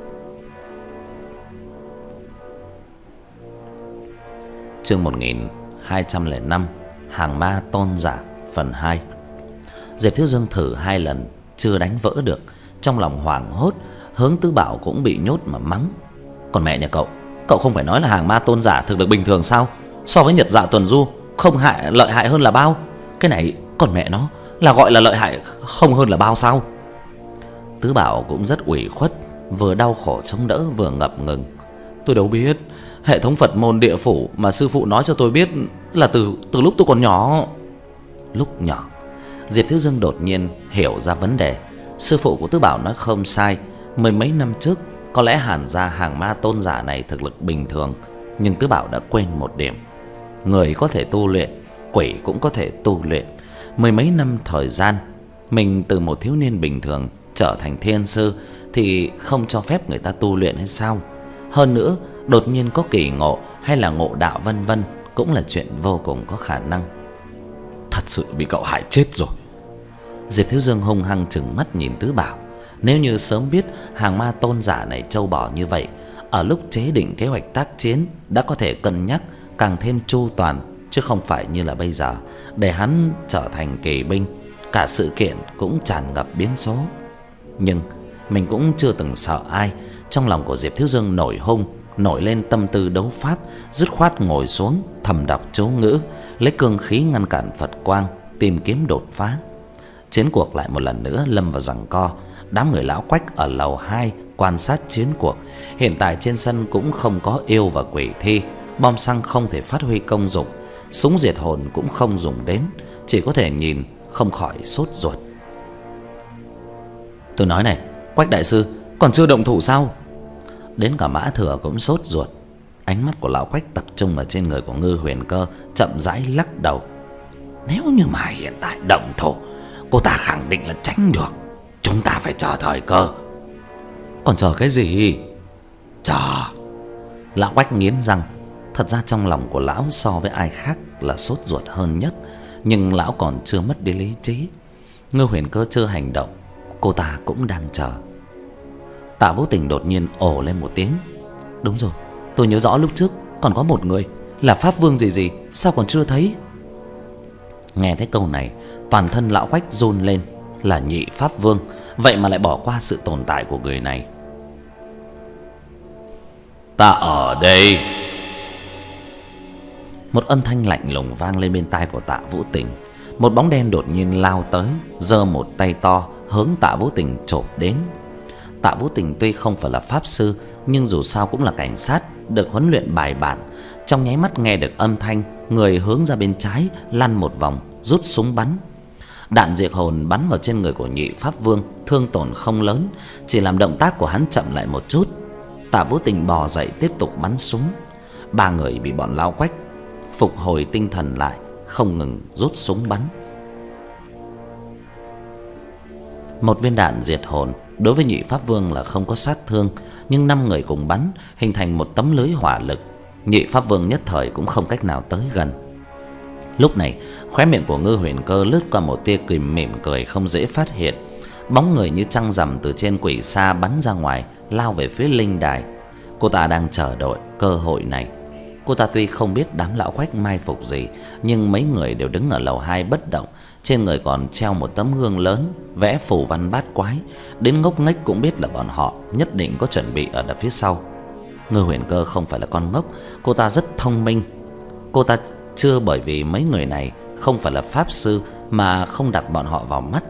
Chương một nghìn hai trăm lẻ năm, Hàng Ma Tôn Giả phần hai. Diệp Thiếu Dương thử hai lần chưa đánh vỡ được, trong lòng hoảng hốt, hướng Tứ Bảo cũng bị nhốt mà mắng: "Còn mẹ nhà cậu, cậu không phải nói là Hàng Ma Tôn Giả thực lực bình thường sao? So với Nhật Dạ Tuần Du, không hại lợi hại hơn là bao? Cái này còn mẹ nó là gọi là lợi hại không hơn là bao sao?" Tứ Bảo cũng rất ủy khuất, vừa đau khổ chống đỡ vừa ngập ngừng: "Tôi đâu biết, hệ thống Phật môn địa phủ mà sư phụ nói cho tôi biết là từ từ lúc tôi còn nhỏ." Lúc nhỏ, Diệp Thiếu Dương đột nhiên hiểu ra vấn đề. Sư phụ của Tứ Bảo nói không sai, mười mấy năm trước có lẽ hàn gia Hàng Ma Tôn Giả này thực lực bình thường, nhưng Tứ Bảo đã quên một điểm: người có thể tu luyện, quỷ cũng có thể tu luyện. Mười mấy năm thời gian, mình từ một thiếu niên bình thường trở thành thiên sư thì không cho phép người ta tu luyện hay sao? Hơn nữa, đột nhiên có kỳ ngộ hay là ngộ đạo vân vân cũng là chuyện vô cùng có khả năng. Thật sự bị cậu hại chết rồi. Diệp Thiếu Dương hung hăng trừng mắt nhìn Tứ Bảo. Nếu như sớm biết Hàng Ma Tôn Giả này trâu bò như vậy, ở lúc chế định kế hoạch tác chiến đã có thể cân nhắc càng thêm chu toàn, chứ không phải như là bây giờ để hắn trở thành kỳ binh, cả sự kiện cũng tràn ngập biến số. Nhưng mình cũng chưa từng sợ ai. Trong lòng của Diệp Thiếu Dương nổi hung, nổi lên tâm tư đấu pháp, dứt khoát ngồi xuống thầm đọc chú ngữ, lấy cương khí ngăn cản Phật quang, tìm kiếm đột phá. Chiến cuộc lại một lần nữa lâm vào giằng co. Đám người lão Quách ở lầu hai quan sát chiến cuộc. Hiện tại trên sân cũng không có yêu và quỷ thi, bom xăng không thể phát huy công dụng, súng diệt hồn cũng không dùng đến, chỉ có thể nhìn không khỏi sốt ruột. Tôi nói này, Quách đại sư, còn chưa động thủ sao? Đến cả Mã Thừa cũng sốt ruột. Ánh mắt của lão Quách tập trung ở trên người của Ngư Huyền Cơ, chậm rãi lắc đầu: "Nếu như mà hiện tại động thủ, cô ta khẳng định là tránh được. Chúng ta phải chờ thời cơ." "Còn chờ cái gì?" "Chờ." Lão Quách nghiến răng. Thật ra trong lòng của lão so với ai khác là sốt ruột hơn nhất, nhưng lão còn chưa mất đi lý trí. Ngư Huyền Cơ chưa hành động, cô ta cũng đang chờ. Tạ Vũ Tình đột nhiên ồ lên một tiếng: "Đúng rồi, tôi nhớ rõ lúc trước còn có một người là Pháp Vương gì gì, sao còn chưa thấy?" Nghe thấy câu này, toàn thân lão Quách run lên. Là Nhị Pháp Vương, vậy mà lại bỏ qua sự tồn tại của người này. "Ta ở đây." Một âm thanh lạnh lùng vang lên bên tai của Tạ Vũ Tình. Một bóng đen đột nhiên lao tới, giơ một tay to hướng Tạ Vũ Tình chộp đến. Tạ Vũ Tình tuy không phải là pháp sư, nhưng dù sao cũng là cảnh sát, được huấn luyện bài bản. Trong nháy mắt nghe được âm thanh, người hướng ra bên trái lăn một vòng, rút súng bắn. Đạn diệt hồn bắn vào trên người của Nhị Pháp Vương, thương tổn không lớn, chỉ làm động tác của hắn chậm lại một chút. Tạ Vũ Tình bò dậy tiếp tục bắn súng. Ba người bị bọn lao Quách phục hồi tinh thần lại, không ngừng rút súng bắn. Một viên đạn diệt hồn đối với Nhị Pháp Vương là không có sát thương, nhưng năm người cùng bắn hình thành một tấm lưới hỏa lực. Nhị Pháp Vương nhất thời cũng không cách nào tới gần. Lúc này, khóe miệng của Ngư Huyền Cơ lướt qua một tia cười mỉm cười không dễ phát hiện. Bóng người như trăng rằm từ trên quỷ xa bắn ra ngoài, lao về phía linh đài. Cô ta đang chờ đợi cơ hội này. Cô ta tuy không biết đám lão Quách mai phục gì, nhưng mấy người đều đứng ở lầu hai bất động. Trên người còn treo một tấm gương lớn, vẽ phù văn bát quái. Đến ngốc nghếch cũng biết là bọn họ nhất định có chuẩn bị ở đằng phía sau. Ngư Huyền Cơ không phải là con ngốc, cô ta rất thông minh. Cô ta chưa bởi vì mấy người này không phải là pháp sư mà không đặt bọn họ vào mắt.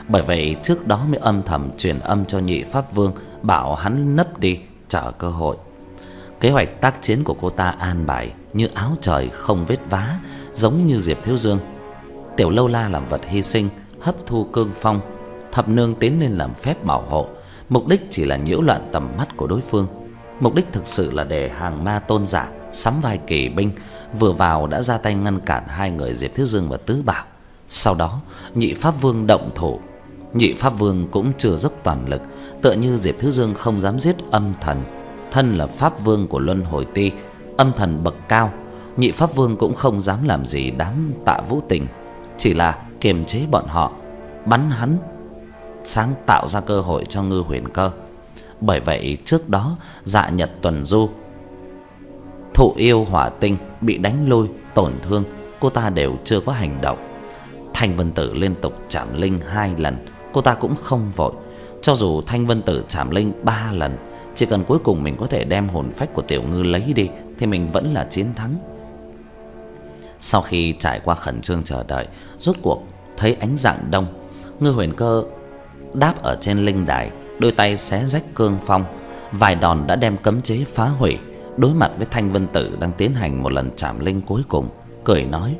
Bởi vậy trước đó mới âm thầm truyền âm cho Nhị Pháp Vương, bảo hắn nấp đi chờ cơ hội. Kế hoạch tác chiến của cô ta an bài như áo trời không vết vá, giống như Diệp Thiếu Dương. Tiểu Lâu La làm vật hy sinh, hấp thu cương phong. Thập Nương tiến lên làm phép bảo hộ, mục đích chỉ là nhiễu loạn tầm mắt của đối phương. Mục đích thực sự là để Hàng Ma Tôn giả sắm vai kỳ binh, vừa vào đã ra tay ngăn cản hai người Diệp Thiếu Dương và Tứ Bảo. Sau đó Nhị Pháp Vương động thủ. Nhị Pháp Vương cũng chưa dốc toàn lực, tựa như Diệp Thiếu Dương không dám giết âm thần. Thân là Pháp Vương của Luân Hồi Ti, âm thần bậc cao, Nhị Pháp Vương cũng không dám làm gì đám Tạ Vũ Tình, chỉ là kiềm chế bọn họ, bắn hắn, sáng tạo ra cơ hội cho Ngư Huyền Cơ. Bởi vậy trước đó Dạ Nhật Tuần Du, Thụ Yêu Hỏa Tinh bị đánh lui tổn thương, cô ta đều chưa có hành động. Thanh Vân Tử liên tục chạm linh hai lần, cô ta cũng không vội. Cho dù Thanh Vân Tử chạm linh ba lần, chỉ cần cuối cùng mình có thể đem hồn phách của Tiểu Ngư lấy đi thì mình vẫn là chiến thắng. Sau khi trải qua khẩn trương chờ đợi, rốt cuộc thấy ánh rạng đông, Ngư Huyền Cơ đáp ở trên linh đài, đôi tay xé rách cương phong, vài đòn đã đem cấm chế phá hủy. Đối mặt với Thanh Vân Tử đang tiến hành một lần chạm linh cuối cùng, cười nói: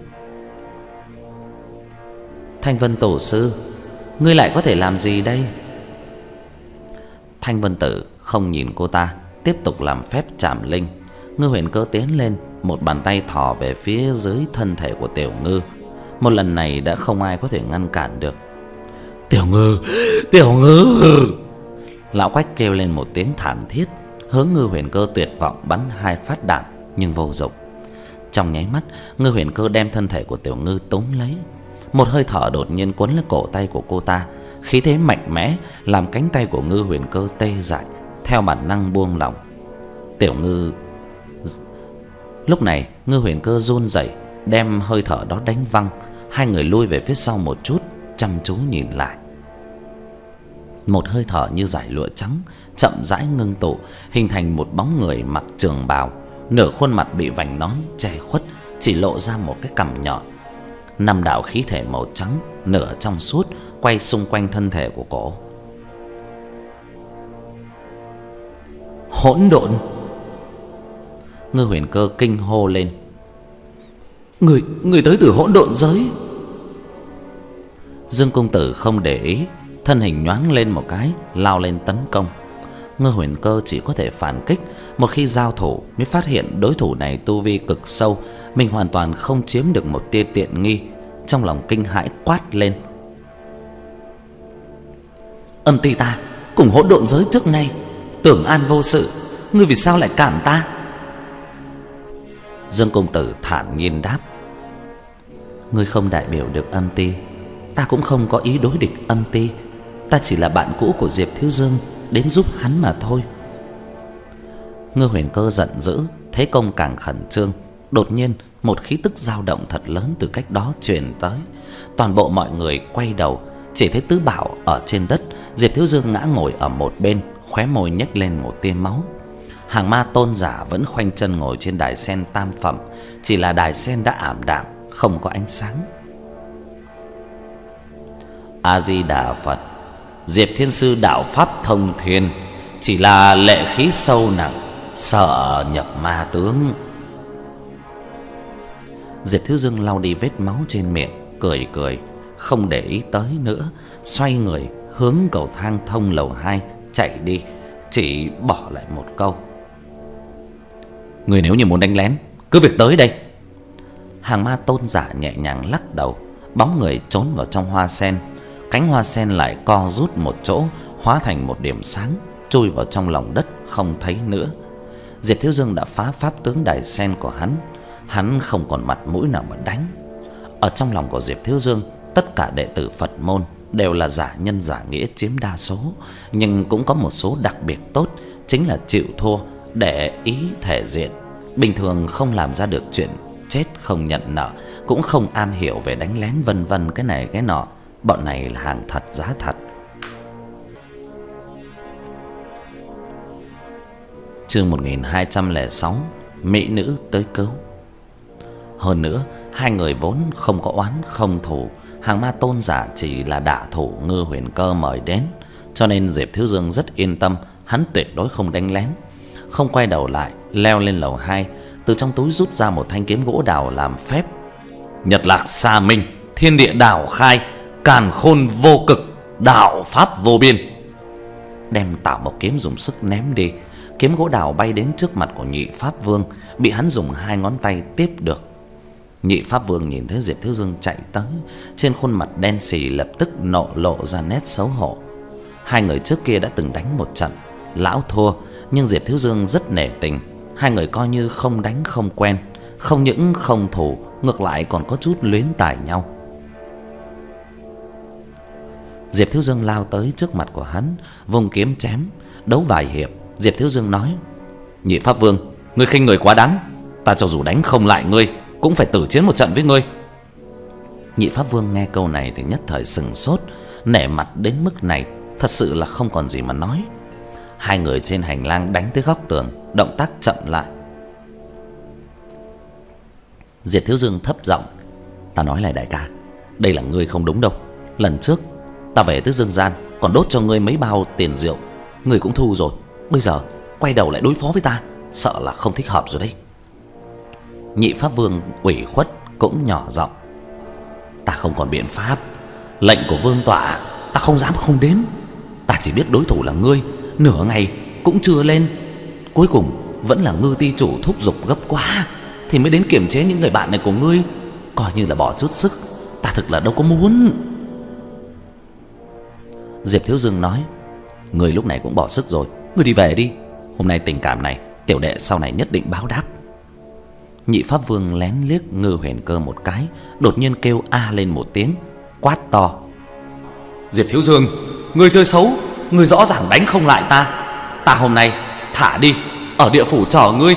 Thanh Vân Tổ sư, ngươi lại có thể làm gì đây? Thanh Vân Tử không nhìn cô ta, tiếp tục làm phép chạm linh. Ngư Huyền Cơ tiến lên, một bàn tay thò về phía dưới thân thể của Tiểu Ngư. Một lần này đã không ai có thể ngăn cản được. Tiểu Ngư, Tiểu Ngư! Lão Quách kêu lên một tiếng thảm thiết, hướng Ngư Huyền Cơ tuyệt vọng bắn hai phát đạn nhưng vô dụng. Trong nháy mắt, Ngư Huyền Cơ đem thân thể của Tiểu Ngư túm lấy. Một hơi thở đột nhiên quấn lấy cổ tay của cô ta, khí thế mạnh mẽ làm cánh tay của Ngư Huyền Cơ tê dại, theo bản năng buông lỏng. Tiểu Ngư lúc này Ngư Huyền Cơ run rẩy, đem hơi thở đó đánh văng. Hai người lui về phía sau một chút, chăm chú nhìn lại. Một hơi thở như dải lụa trắng chậm rãi ngưng tụ, hình thành một bóng người mặc trường bào, nửa khuôn mặt bị vành nón che khuất, chỉ lộ ra một cái cằm nhọn. Năm đạo khí thể màu trắng nửa trong suốt quay xung quanh thân thể của cổ. Hỗn độn! Ngư Huyền Cơ kinh hô lên: Người, người tới từ hỗn độn giới! Dương Công Tử không để ý, thân hình nhoáng lên một cái, lao lên tấn công. Ngư Huyền Cơ chỉ có thể phản kích. Một khi giao thủ mới phát hiện đối thủ này tu vi cực sâu, mình hoàn toàn không chiếm được một tia tiện nghi. Trong lòng kinh hãi quát lên: Âm Ti ta cùng hỗn độn giới trước nay tưởng an vô sự, ngươi vì sao lại cản ta? Dương Công Tử thản nhiên đáp: Ngươi không đại biểu được Âm Ti, ta cũng không có ý đối địch Âm Ti, ta chỉ là bạn cũ của Diệp Thiếu Dương, đến giúp hắn mà thôi. Ngư Huyền Cơ giận dữ, thế công càng khẩn trương. Đột nhiên một khí tức dao động thật lớn từ cách đó truyền tới. Toàn bộ mọi người quay đầu, chỉ thấy Tứ Bảo ở trên đất, Diệp Thiếu Dương ngã ngồi ở một bên, khóe môi nhếch lên một tia máu. Hàng Ma Tôn giả vẫn khoanh chân ngồi trên đài sen tam phẩm, chỉ là đài sen đã ảm đạm, không có ánh sáng. A Di Đà Phật. Diệp Thiên Sư đạo pháp thông thiên, chỉ là lệ khí sâu nặng, sợ nhập ma tướng. Diệp Thiếu Dương lau đi vết máu trên miệng, cười cười, không để ý tới nữa, xoay người hướng cầu thang thông lầu hai chạy đi, chỉ bỏ lại một câu: Người nếu như muốn đánh lén, cứ việc tới đây. Hàng Ma Tôn giả nhẹ nhàng lắc đầu, bóng người trốn vào trong hoa sen. Cánh hoa sen lại co rút một chỗ, hóa thành một điểm sáng, chui vào trong lòng đất không thấy nữa. Diệp Thiếu Dương đã phá pháp tướng đài sen của hắn, hắn không còn mặt mũi nào mà đánh. Ở trong lòng của Diệp Thiếu Dương, tất cả đệ tử Phật môn đều là giả nhân giả nghĩa chiếm đa số, nhưng cũng có một số đặc biệt tốt, chính là chịu thua để ý thể diện, bình thường không làm ra được chuyện chết không nhận nợ, cũng không am hiểu về đánh lén vân vân cái này cái nọ. Bọn này là hàng thật giá thật. Chương một nghìn hai trăm lẻ sáu, mỹ nữ tới cứu. Hơn nữa, hai người vốn không có oán không thù, hàng ma tôn giả chỉ là đả thủ Ngư Huyền Cơ mời đến, cho nên Diệp Thiếu Dương rất yên tâm, hắn tuyệt đối không đánh lén. Không quay đầu lại, leo lên lầu hai, từ trong túi rút ra một thanh kiếm gỗ đào làm phép. Nhật lạc xa minh, thiên địa đảo khai, càn khôn vô cực, đạo pháp vô biên. Đem Tạo Mộc kiếm dùng sức ném đi. Kiếm gỗ đào bay đến trước mặt của Nhị Pháp Vương, bị hắn dùng hai ngón tay tiếp được. Nhị Pháp Vương nhìn thấy Diệp Thiếu Dương chạy tới, trên khuôn mặt đen sì lập tức nộ lộ ra nét xấu hổ. Hai người trước kia đã từng đánh một trận, lão thua, nhưng Diệp Thiếu Dương rất nể tình. Hai người coi như không đánh không quen, không những không thù, ngược lại còn có chút luyến tài nhau. Diệp Thiếu Dương lao tới trước mặt của hắn, vung kiếm chém. Đấu vài hiệp, Diệp Thiếu Dương nói: Nhị Pháp Vương, ngươi khinh người quá đáng, ta cho dù đánh không lại ngươi cũng phải tử chiến một trận với ngươi. Nhị Pháp Vương nghe câu này thì nhất thời sừng sốt, nể mặt đến mức này thật sự là không còn gì mà nói. Hai người trên hành lang đánh tới góc tường, động tác chậm lại. Diệp Thiếu Dương thấp giọng: Ta nói lại đại ca, đây là ngươi không đúng đâu. Lần trước ta về tới Dương Gian còn đốt cho ngươi mấy bao tiền rượu, ngươi cũng thu rồi. Bây giờ quay đầu lại đối phó với ta, sợ là không thích hợp rồi đấy. Nhị Pháp Vương ủy khuất cũng nhỏ giọng: Ta không còn biện pháp, lệnh của vương tọa ta không dám không đến. Ta chỉ biết đối thủ là ngươi, nửa ngày cũng chưa lên, cuối cùng vẫn là Ngư ty chủ thúc giục gấp quá thì mới đến kiềm chế những người bạn này của ngươi, coi như là bỏ chút sức. Ta thực là đâu có muốn. Diệp Thiếu Dương nói: Ngươi lúc này cũng bỏ sức rồi, ngươi đi về đi. Hôm nay tình cảm này tiểu đệ sau này nhất định báo đáp. Nhị Pháp Vương lén liếc Ngư Huyền Cơ một cái, đột nhiên kêu a lên một tiếng, quát to: Diệp Thiếu Dương, ngươi chơi xấu, ngươi rõ ràng đánh không lại ta. Ta hôm nay thả đi, ở địa phủ chờ ngươi.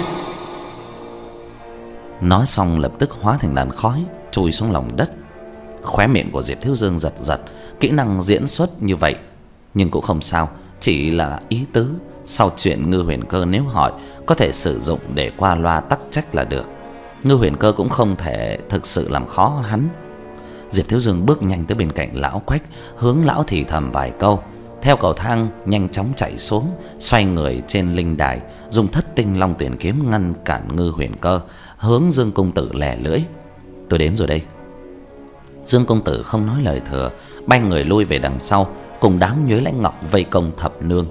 Nói xong lập tức hóa thành làn khói chui xuống lòng đất. Khóe miệng của Diệp Thiếu Dương giật giật, kỹ năng diễn xuất như vậy nhưng cũng không sao, chỉ là ý tứ sau chuyện Ngư Huyền Cơ nếu hỏi có thể sử dụng để qua loa tắc trách là được. Ngư Huyền Cơ cũng không thể thực sự làm khó hắn. Diệp Thiếu Dương bước nhanh tới bên cạnh lão Quách, hướng lão thì thầm vài câu, theo cầu thang nhanh chóng chạy xuống, xoay người trên linh đài, dùng Thất Tinh Long Tuyển kiếm ngăn cản Ngư Huyền Cơ, hướng Dương công tử lẻ lưỡi: Tôi đến rồi đây. Dương công tử không nói lời thừa, bay người lui về đằng sau, cùng đám Nhuế Lãnh Ngọc vây công Thập Nương.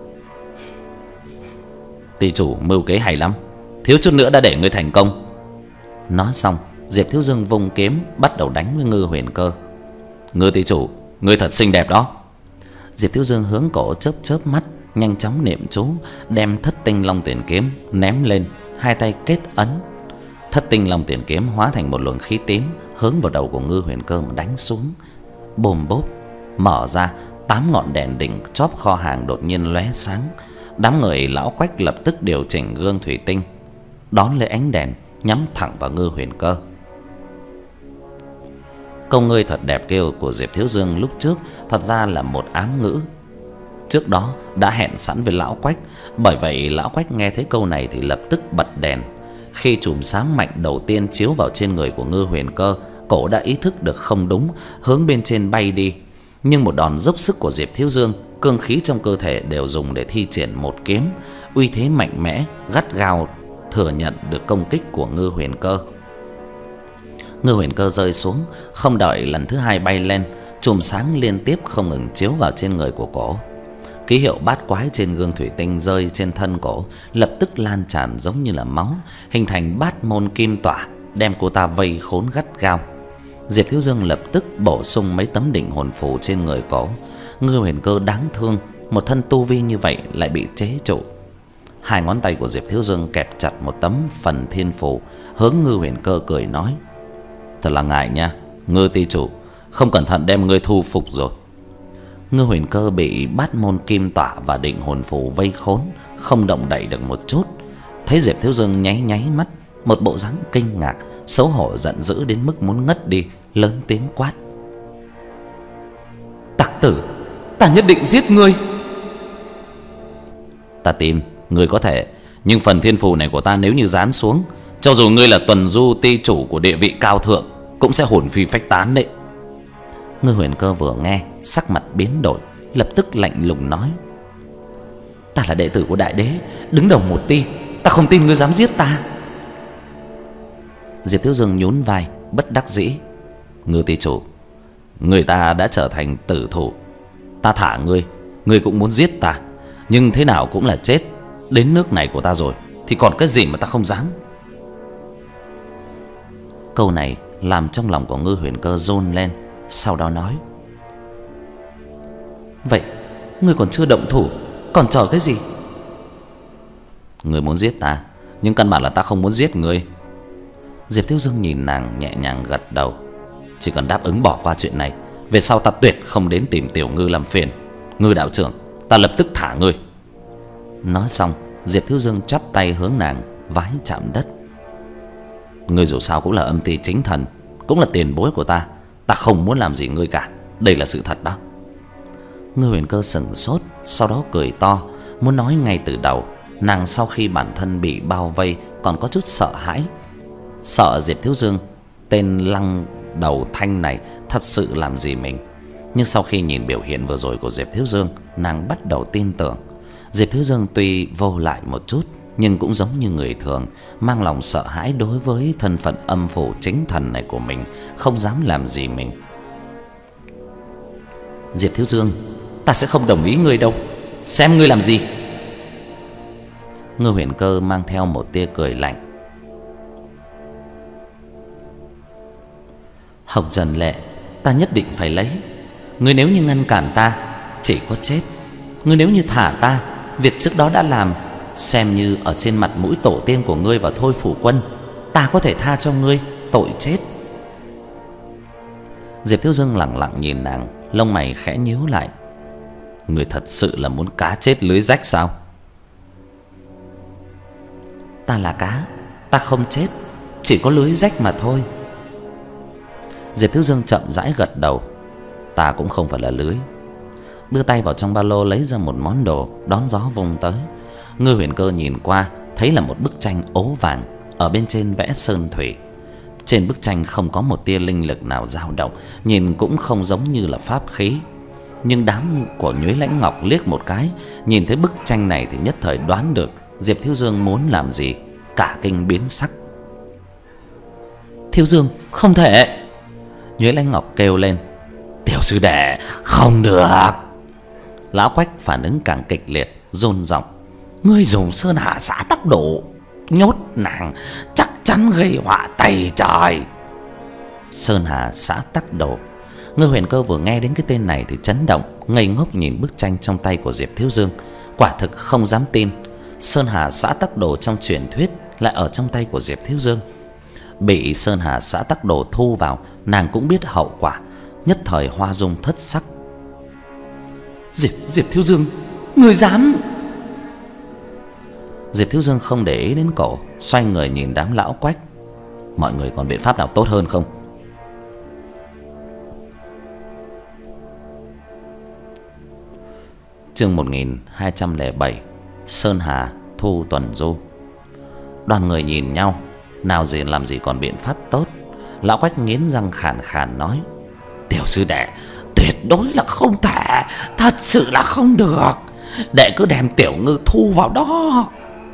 Ty chủ mưu kế hay lắm, thiếu chút nữa đã để ngươi thành công. Nói xong, Diệp Thiếu Dương vung kiếm bắt đầu đánh với Ngư Huyền Cơ. Ngư ty chủ, ngươi thật xinh đẹp đó. Diệp Thiếu Dương hướng cổ chớp chớp mắt, nhanh chóng niệm chú, đem Thất Tinh Long Tuyển kiếm ném lên, hai tay kết ấn. Thất Tinh Long Tuyển kiếm hóa thành một luồng khí tím, hướng vào đầu của Ngư Huyền Cơ mà đánh xuống. Bồm bốp, mở ra, tám ngọn đèn đỉnh chóp kho hàng đột nhiên lóe sáng. Đám người lão Quách lập tức điều chỉnh gương thủy tinh, đón lấy ánh đèn, nhắm thẳng vào Ngư Huyền Cơ. Câu ngươi thật đẹp kêu của Diệp Thiếu Dương lúc trước thật ra là một ám ngữ, trước đó đã hẹn sẵn với lão Quách. Bởi vậy lão Quách nghe thấy câu này thì lập tức bật đèn. Khi chùm sáng mạnh đầu tiên chiếu vào trên người của Ngư Huyền Cơ, cổ đã ý thức được không đúng, hướng bên trên bay đi. Nhưng một đòn dốc sức của Diệp Thiếu Dương, cương khí trong cơ thể đều dùng để thi triển một kiếm, uy thế mạnh mẽ, gắt gao thừa nhận được công kích của Ngư Huyền Cơ. Ngư Huyền Cơ rơi xuống, không đợi lần thứ hai bay lên, chùm sáng liên tiếp không ngừng chiếu vào trên người của cổ. Ký hiệu bát quái trên gương thủy tinh rơi trên thân cổ, lập tức lan tràn giống như là máu, hình thành bát môn kim tỏa, đem cô ta vây khốn gắt gao. Diệp Thiếu Dương lập tức bổ sung mấy tấm định hồn phù trên người cổ. Ngư Huyền Cơ đáng thương, một thân tu vi như vậy lại bị chế trụ. Hai ngón tay của Diệp Thiếu Dương kẹp chặt một tấm phần thiên phù, hướng Ngư Huyền Cơ cười nói: Thật là ngại nha, Ngư ty chủ, không cẩn thận đem ngươi thu phục rồi. Ngư Huyền Cơ bị bát môn kim tỏa và định hồn phù vây khốn, không động đậy được một chút. Thấy Diệp Thiếu Dương nháy nháy mắt, một bộ dáng kinh ngạc, xấu hổ giận dữ đến mức muốn ngất đi, lớn tiếng quát: Tặc tử, ta nhất định giết ngươi. Ta tin ngươi có thể, nhưng phần thiên phù này của ta nếu như dán xuống, cho dù ngươi là tuần du ty chủ của địa vị cao thượng, cũng sẽ hồn phi phách tán đấy. Ngư Huyền Cơ vừa nghe, sắc mặt biến đổi, lập tức lạnh lùng nói: "Ta là đệ tử của đại đế, đứng đầu một ti, ta không tin ngươi dám giết ta." Diệp Thiếu Dương nhún vai, bất đắc dĩ: "Ngư ti chủ, người ta đã trở thành tử thủ, ta thả ngươi, ngươi cũng muốn giết ta, nhưng thế nào cũng là chết. Đến nước này của ta rồi thì còn cái gì mà ta không dám." Câu này làm trong lòng của Ngư Huyền Cơ rôn lên, sau đó nói: "Vậy ngươi còn chưa động thủ, còn chờ cái gì?" "Ngươi muốn giết ta, nhưng căn bản là ta không muốn giết ngươi." Diệp Thiếu Dương nhìn nàng nhẹ nhàng gật đầu: "Chỉ cần đáp ứng bỏ qua chuyện này, về sau ta tuyệt không đến tìm Tiểu Ngư làm phiền. Ngư đạo trưởng, ta lập tức thả ngươi." Nói xong, Diệp Thiếu Dương chắp tay hướng nàng vái chạm đất: "Ngươi dù sao cũng là âm ty chính thần, cũng là tiền bối của ta, ta không muốn làm gì ngươi cả, đây là sự thật đó." Ngư Huyền Cơ sững sốt, sau đó cười to, muốn nói ngay từ đầu. Nàng sau khi bản thân bị bao vây còn có chút sợ hãi, sợ Diệp Thiếu Dương, tên lăng đầu thanh này, thật sự làm gì mình. Nhưng sau khi nhìn biểu hiện vừa rồi của Diệp Thiếu Dương, nàng bắt đầu tin tưởng. Diệp Thiếu Dương tuy vô lại một chút, nhưng cũng giống như người thường, mang lòng sợ hãi đối với thân phận âm phủ chính thần này của mình, không dám làm gì mình. "Diệp Thiếu Dương, ta sẽ không đồng ý ngươi đâu, xem ngươi làm gì." Ngư Huyền Cơ mang theo một tia cười lạnh: "Hồng Trần Lệ, ta nhất định phải lấy. Ngươi nếu như ngăn cản ta, chỉ có chết. Ngươi nếu như thả ta, việc trước đó đã làm, xem như ở trên mặt mũi tổ tiên của ngươi và Thôi Phủ Quân, ta có thể tha cho ngươi tội chết." Diệp Thiếu Dương lặng lặng nhìn nàng, lông mày khẽ nhíu lại: "Ngươi thật sự là muốn cá chết lưới rách sao?" "Ta là cá, ta không chết, chỉ có lưới rách mà thôi." Diệp Thiếu Dương chậm rãi gật đầu: "Ta cũng không phải là lưới." Đưa tay vào trong ba lô lấy ra một món đồ, đón gió vung tới. Ngư Huyền Cơ nhìn qua, thấy là một bức tranh ố vàng, ở bên trên vẽ sơn thủy. Trên bức tranh không có một tia linh lực nào dao động, nhìn cũng không giống như là pháp khí. Nhưng đám của Nhuế Lãnh Ngọc liếc một cái, nhìn thấy bức tranh này thì nhất thời đoán được Diệp Thiếu Dương muốn làm gì, cả kinh biến sắc. "Thiếu Dương, không thể!" Nhuế Lãnh Ngọc kêu lên: "Tiểu sư đệ, không được!" Lão Quách phản ứng càng kịch liệt, rôn giọng: "Ngươi dùng Sơn Hà Xã Tắc Đồ nhốt nàng, chắc chắn gây họa tày trời." Sơn Hà Xã Tắc Đồ. Ngư Huyền Cơ vừa nghe đến cái tên này thì chấn động, ngây ngốc nhìn bức tranh trong tay của Diệp Thiếu Dương, quả thực không dám tin. Sơn Hà Xã Tắc Đồ trong truyền thuyết lại ở trong tay của Diệp Thiếu Dương. Bị Sơn Hà Xã Tắc Đồ thu vào, nàng cũng biết hậu quả, nhất thời hoa dung thất sắc. Diệp Diệp Thiếu Dương, ngươi dám!" Diệp Thiếu Dương không để ý đến cổ, xoay người nhìn đám lão Quách: "Mọi người còn biện pháp nào tốt hơn không?" Chương một nghìn hai trăm lẻ bảy. Sơn Hà thu tuần du. Đoàn người nhìn nhau, nào gì làm gì còn biện pháp tốt. Lão Quách nghiến răng khàn khàn nói: "Tiểu sư đệ, tuyệt đối là không thể, thật sự là không được. Đệ cứ đem Tiểu Ngư thu vào đó."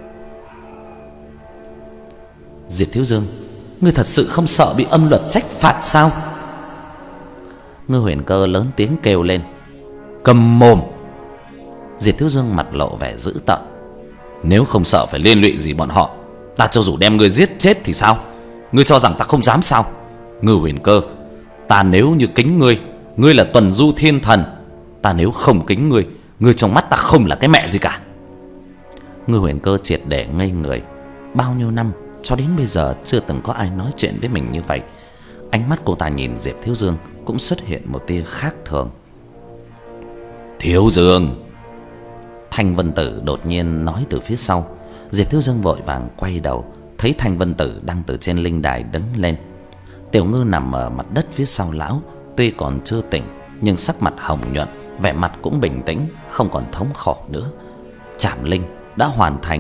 "Diệp Thiếu Dương, ngươi thật sự không sợ bị âm luật trách phạt sao?" Ngư Huyền Cơ lớn tiếng kêu lên: "Cầm mồm!" Diệp Thiếu Dương mặt lộ vẻ dữ tợn: "Nếu không sợ phải liên lụy gì bọn họ, ta cho dù đem ngươi giết chết thì sao? Ngươi cho rằng ta không dám sao? Ngư Huyền Cơ, ta nếu như kính ngươi, ngươi là tuần du thiên thần. Ta nếu không kính ngươi, ngươi trong mắt ta không là cái mẹ gì cả." Ngư Huyền Cơ triệt để ngây người. Bao nhiêu năm cho đến bây giờ chưa từng có ai nói chuyện với mình như vậy. Ánh mắt cô ta nhìn Diệp Thiếu Dương cũng xuất hiện một tia khác thường. "Thiếu Dương!" Thanh Vân Tử đột nhiên nói từ phía sau. Diệp Thiếu Dương vội vàng quay đầu, thấy Thanh Vân Tử đang từ trên linh đài đứng lên. Tiểu Ngư nằm ở mặt đất phía sau lão, tuy còn chưa tỉnh nhưng sắc mặt hồng nhuận, vẻ mặt cũng bình tĩnh, không còn thống khổ nữa. Trảm linh đã hoàn thành.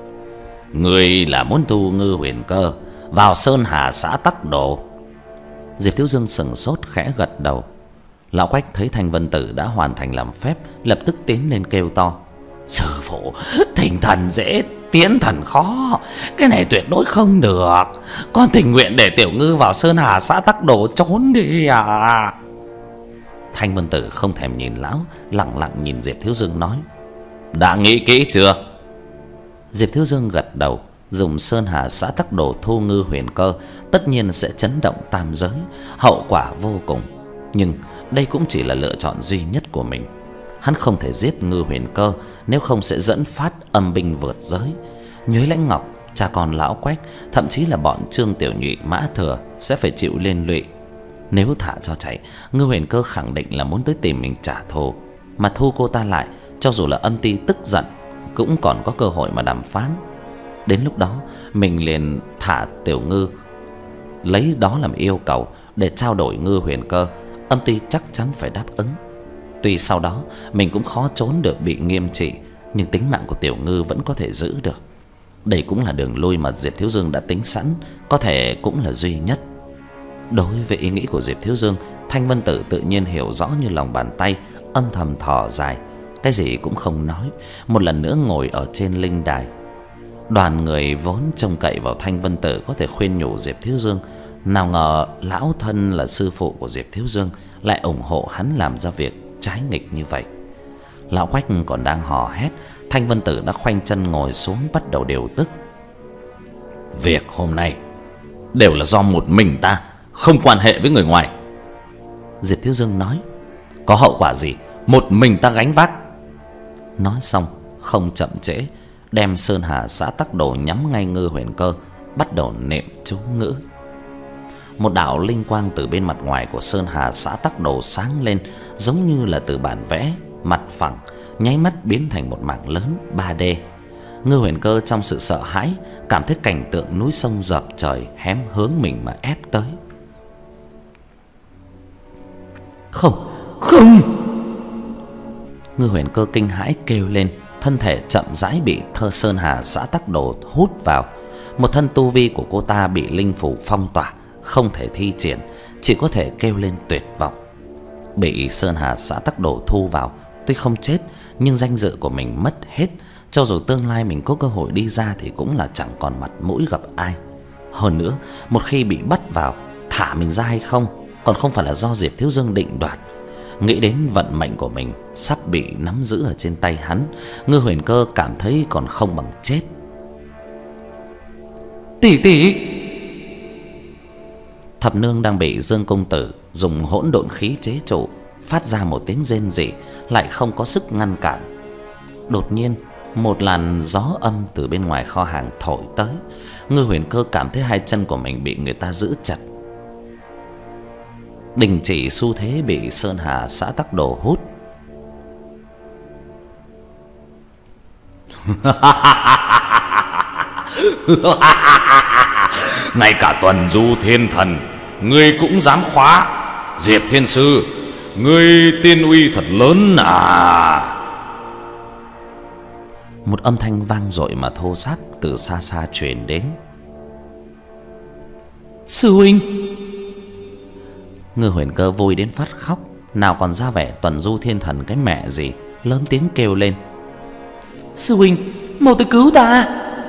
"Ngươi là muốn thu Ngư Huyền Cơ vào Sơn Hà Xã Tắc Đồ?" Diệp Thiếu Dương sững sốt khẽ gật đầu. Lão Quách thấy Thanh Vân Tử đã hoàn thành làm phép, lập tức tiến lên kêu to: Sư phụ, thỉnh thần dễ tiến thần khó, cái này tuyệt đối không được. Con tình nguyện để Tiểu Ngư vào Sơn Hà xã Tắc Đồ trốn đi à. Thanh Vân Tử không thèm nhìn lão, lặng lặng nhìn Diệp Thiếu Dương nói: Đã nghĩ kỹ chưa? Diệp Thiếu Dương gật đầu. Dùng Sơn Hà xã Tắc Đồ thu Ngư Huyền Cơ tất nhiên sẽ chấn động tam giới, hậu quả vô cùng. Nhưng đây cũng chỉ là lựa chọn duy nhất của mình. Hắn không thể giết Ngư Huyền Cơ, nếu không sẽ dẫn phát âm binh vượt giới. Nhuế Lãnh Ngọc, cha con lão Quách, thậm chí là bọn Trương Tiểu Nhụy, Mã Thừa sẽ phải chịu liên lụy. Nếu thả cho chạy, Ngư Huyền Cơ khẳng định là muốn tới tìm mình trả thù. Mà thu cô ta lại, cho dù là Âm Ty tức giận, cũng còn có cơ hội mà đàm phán. Đến lúc đó mình liền thả Tiểu Ngư, lấy đó làm yêu cầu để trao đổi Ngư Huyền Cơ. Âm Ty chắc chắn phải đáp ứng. Tuy sau đó mình cũng khó trốn được bị nghiêm trị, nhưng tính mạng của Tiểu Ngư vẫn có thể giữ được. Đây cũng là đường lui mà Diệp Thiếu Dương đã tính sẵn, có thể cũng là duy nhất. Đối với ý nghĩ của Diệp Thiếu Dương, Thanh Vân Tử tự nhiên hiểu rõ như lòng bàn tay, âm thầm thở dài, cái gì cũng không nói, một lần nữa ngồi ở trên linh đài. Đoàn người vốn trông cậy vào Thanh Vân Tử có thể khuyên nhủ Diệp Thiếu Dương, nào ngờ lão thân là sư phụ của Diệp Thiếu Dương lại ủng hộ hắn làm ra việc trái nghịch như vậy. Lão Quách còn đang hò hét, Thanh Vân Tử đã khoanh chân ngồi xuống bắt đầu điều tức. Việc hôm nay đều là do một mình ta, không quan hệ với người ngoài. Diệp Thiếu Dương nói: Có hậu quả gì một mình ta gánh vác. Nói xong không chậm trễ, đem Sơn Hà xã Tắc Đồ nhắm ngay Ngư Huyền Cơ, bắt đầu niệm chú ngữ. Một đạo linh quang từ bên mặt ngoài của Sơn Hà xã Tắc Đồ sáng lên, giống như là từ bản vẽ, mặt phẳng, nháy mắt biến thành một mảng lớn ba D. Ngư Huyền Cơ trong sự sợ hãi, cảm thấy cảnh tượng núi sông dập trời hém hướng mình mà ép tới. Không, không! Ngư Huyền Cơ kinh hãi kêu lên, thân thể chậm rãi bị thơ Sơn Hà xã Tắc Đồ hút vào. Một thân tu vi của cô ta bị linh phủ phong tỏa, không thể thi triển, chỉ có thể kêu lên tuyệt vọng. Bị Sơn Hà xã Tắc Đồ thu vào, tuy không chết nhưng danh dự của mình mất hết. Cho dù tương lai mình có cơ hội đi ra thì cũng là chẳng còn mặt mũi gặp ai. Hơn nữa, một khi bị bắt vào, thả mình ra hay không còn không phải là do Diệp Thiếu Dương định đoạt. Nghĩ đến vận mệnh của mình sắp bị nắm giữ ở trên tay hắn, Ngư Huyền Cơ cảm thấy còn không bằng chết. Tỷ tỷ! Thập Nương đang bị Dương Công Tử dùng hỗn độn khí chế trụ, phát ra một tiếng rên rỉ, lại không có sức ngăn cản. Đột nhiên, một làn gió âm từ bên ngoài kho hàng thổi tới. Ngư Huyền Cơ cảm thấy hai chân của mình bị người ta giữ chặt, đình chỉ xu thế bị Sơn Hà xã Tắc Đồ hút. Ngay cả Tuần Du Thiên Thần ngươi cũng dám khóa. Diệp Thiên Sư, ngươi tiên uy thật lớn à. Một âm thanh vang dội mà thô ráp từ xa xa truyền đến. Sư huynh! Ngư Huyền Cơ vui đến phát khóc, nào còn ra vẻ Tuần Du Thiên Thần cái mẹ gì, lớn tiếng kêu lên: Sư huynh, mau tới cứu ta!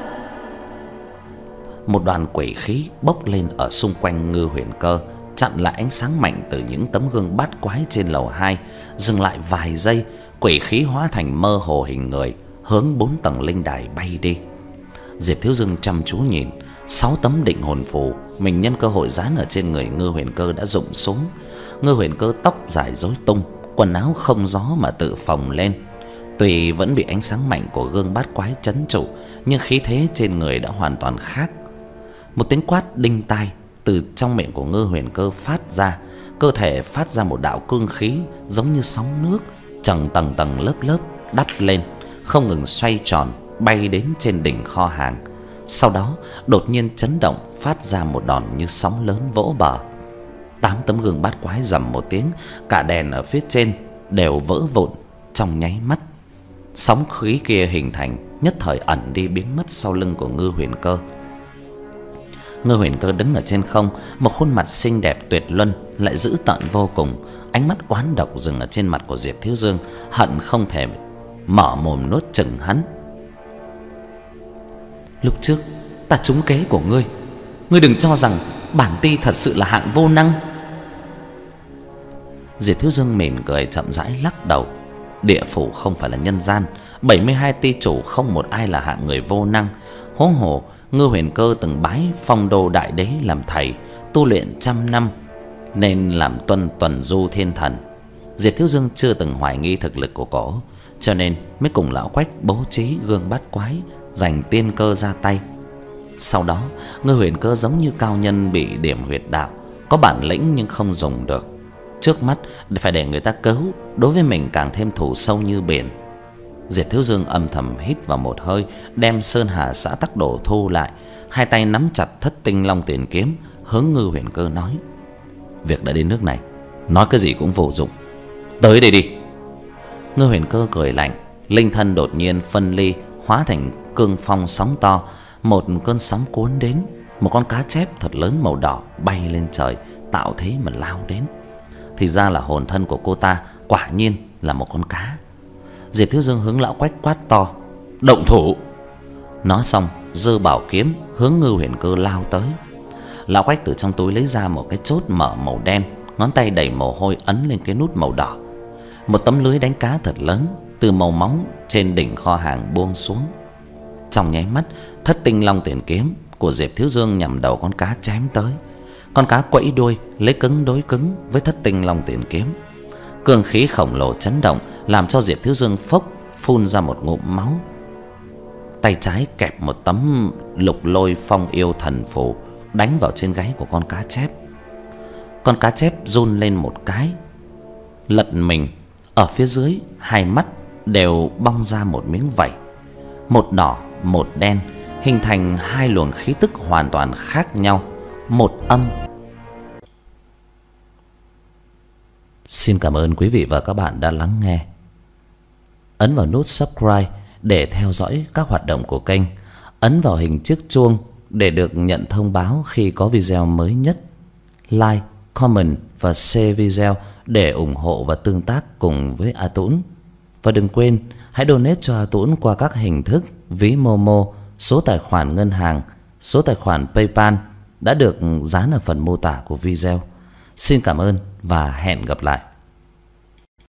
Một đoàn quỷ khí bốc lên ở xung quanh Ngư Huyền Cơ, chặn lại ánh sáng mạnh từ những tấm gương bát quái trên lầu hai. Dừng lại vài giây, quỷ khí hóa thành mơ hồ hình người, hướng bốn tầng linh đài bay đi. Diệp Thiếu Dương chăm chú nhìn, sáu tấm định hồn phù mình nhân cơ hội dán ở trên người Ngư Huyền Cơ đã rụng xuống. Ngư Huyền Cơ tóc dài rối tung, quần áo không gió mà tự phồng lên. Tuy vẫn bị ánh sáng mạnh của gương bát quái trấn trụ, nhưng khí thế trên người đã hoàn toàn khác. Một tiếng quát đinh tai từ trong miệng của Ngư Huyền Cơ phát ra, cơ thể phát ra một đạo cương khí giống như sóng nước, chằng tầng tầng lớp lớp đắp lên, không ngừng xoay tròn bay đến trên đỉnh kho hàng. Sau đó đột nhiên chấn động, phát ra một đòn như sóng lớn vỗ bờ. Tám tấm gương bát quái rầm một tiếng, cả đèn ở phía trên đều vỡ vụn trong nháy mắt. Sóng khí kia hình thành, nhất thời ẩn đi biến mất sau lưng của Ngư Huyền Cơ. Ngư Huyền Cơ đứng ở trên không, một khuôn mặt xinh đẹp tuyệt luân lại dữ tợn vô cùng, ánh mắt oán độc dừng ở trên mặt của Diệp Thiếu Dương, hận không thể mở mồm nuốt chửng hắn. Lúc trước ta trúng kế của ngươi, ngươi đừng cho rằng bản ti thật sự là hạng vô năng. Diệp Thiếu Dương mỉm cười chậm rãi lắc đầu. Địa phủ không phải là nhân gian, bảy mươi hai ti chủ không một ai là hạng người vô năng. Huống hồ Ngư Huyền Cơ từng bái Phong Đô Đại Đế làm thầy, tu luyện trăm năm nên làm tuân tuần du thiên thần. Diệp Thiếu Dương chưa từng hoài nghi thực lực của cổ, cho nên mới cùng lão Quách bố trí gương bát quái, giành tiên cơ ra tay. Sau đó Ngư Huyền Cơ giống như cao nhân bị điểm huyệt đạo, có bản lĩnh nhưng không dùng được. Trước mắt phải để người ta cứu, đối với mình càng thêm thù sâu như biển. Diệp Thiếu Dương âm thầm hít vào một hơi, đem Sơn Hà Xã Tắc Đồ thu lại, hai tay nắm chặt Thất Tinh Long Tiền Kiếm, hướng Ngư Huyền Cơ nói: việc đã đến nước này, nói cái gì cũng vô dụng, tới đây đi. Ngư Huyền Cơ cười lạnh, linh thân đột nhiên phân ly, hóa thành cương phong sóng to. Một cơn sóng cuốn đến, một con cá chép thật lớn màu đỏ bay lên trời, tạo thế mà lao đến. Thì ra là hồn thân của cô ta, quả nhiên là một con cá. Diệp Thiếu Dương hướng lão Quách quát to: động thủ! Nói xong giơ bảo kiếm hướng Ngư Huyền Cơ lao tới. Lão Quách từ trong túi lấy ra một cái chốt mở màu đen, ngón tay đầy mồ hôi ấn lên cái nút màu đỏ. Một tấm lưới đánh cá thật lớn từ màu máu trên đỉnh kho hàng buông xuống. Trong nháy mắt, Thất Tinh Long Tiền Kiếm của Diệp Thiếu Dương nhằm đầu con cá chém tới. Con cá quẫy đuôi lấy cứng đối cứng với Thất Tinh Long Tiền Kiếm. Cương khí khổng lồ chấn động, làm cho Diệp Thiếu Dương phốc phun ra một ngụm máu. Tay trái kẹp một tấm Lục Lôi Phong Yêu Thần Phù đánh vào trên gáy của con cá chép. Con cá chép run lên một cái, lật mình. Ở phía dưới hai mắt đều bong ra một miếng vảy, một đỏ một đen, hình thành hai luồng khí tức hoàn toàn khác nhau, một âm. Xin cảm ơn quý vị và các bạn đã lắng nghe. Ấn vào nút subscribe để theo dõi các hoạt động của kênh. Ấn vào hình chiếc chuông để được nhận thông báo khi có video mới nhất. Like, comment và share video để ủng hộ và tương tác cùng với A Tũng. Và đừng quên hãy donate cho A Tũng qua các hình thức ví Momo, số tài khoản ngân hàng, số tài khoản PayPal đã được dán ở phần mô tả của video. Xin cảm ơn và hẹn gặp lại.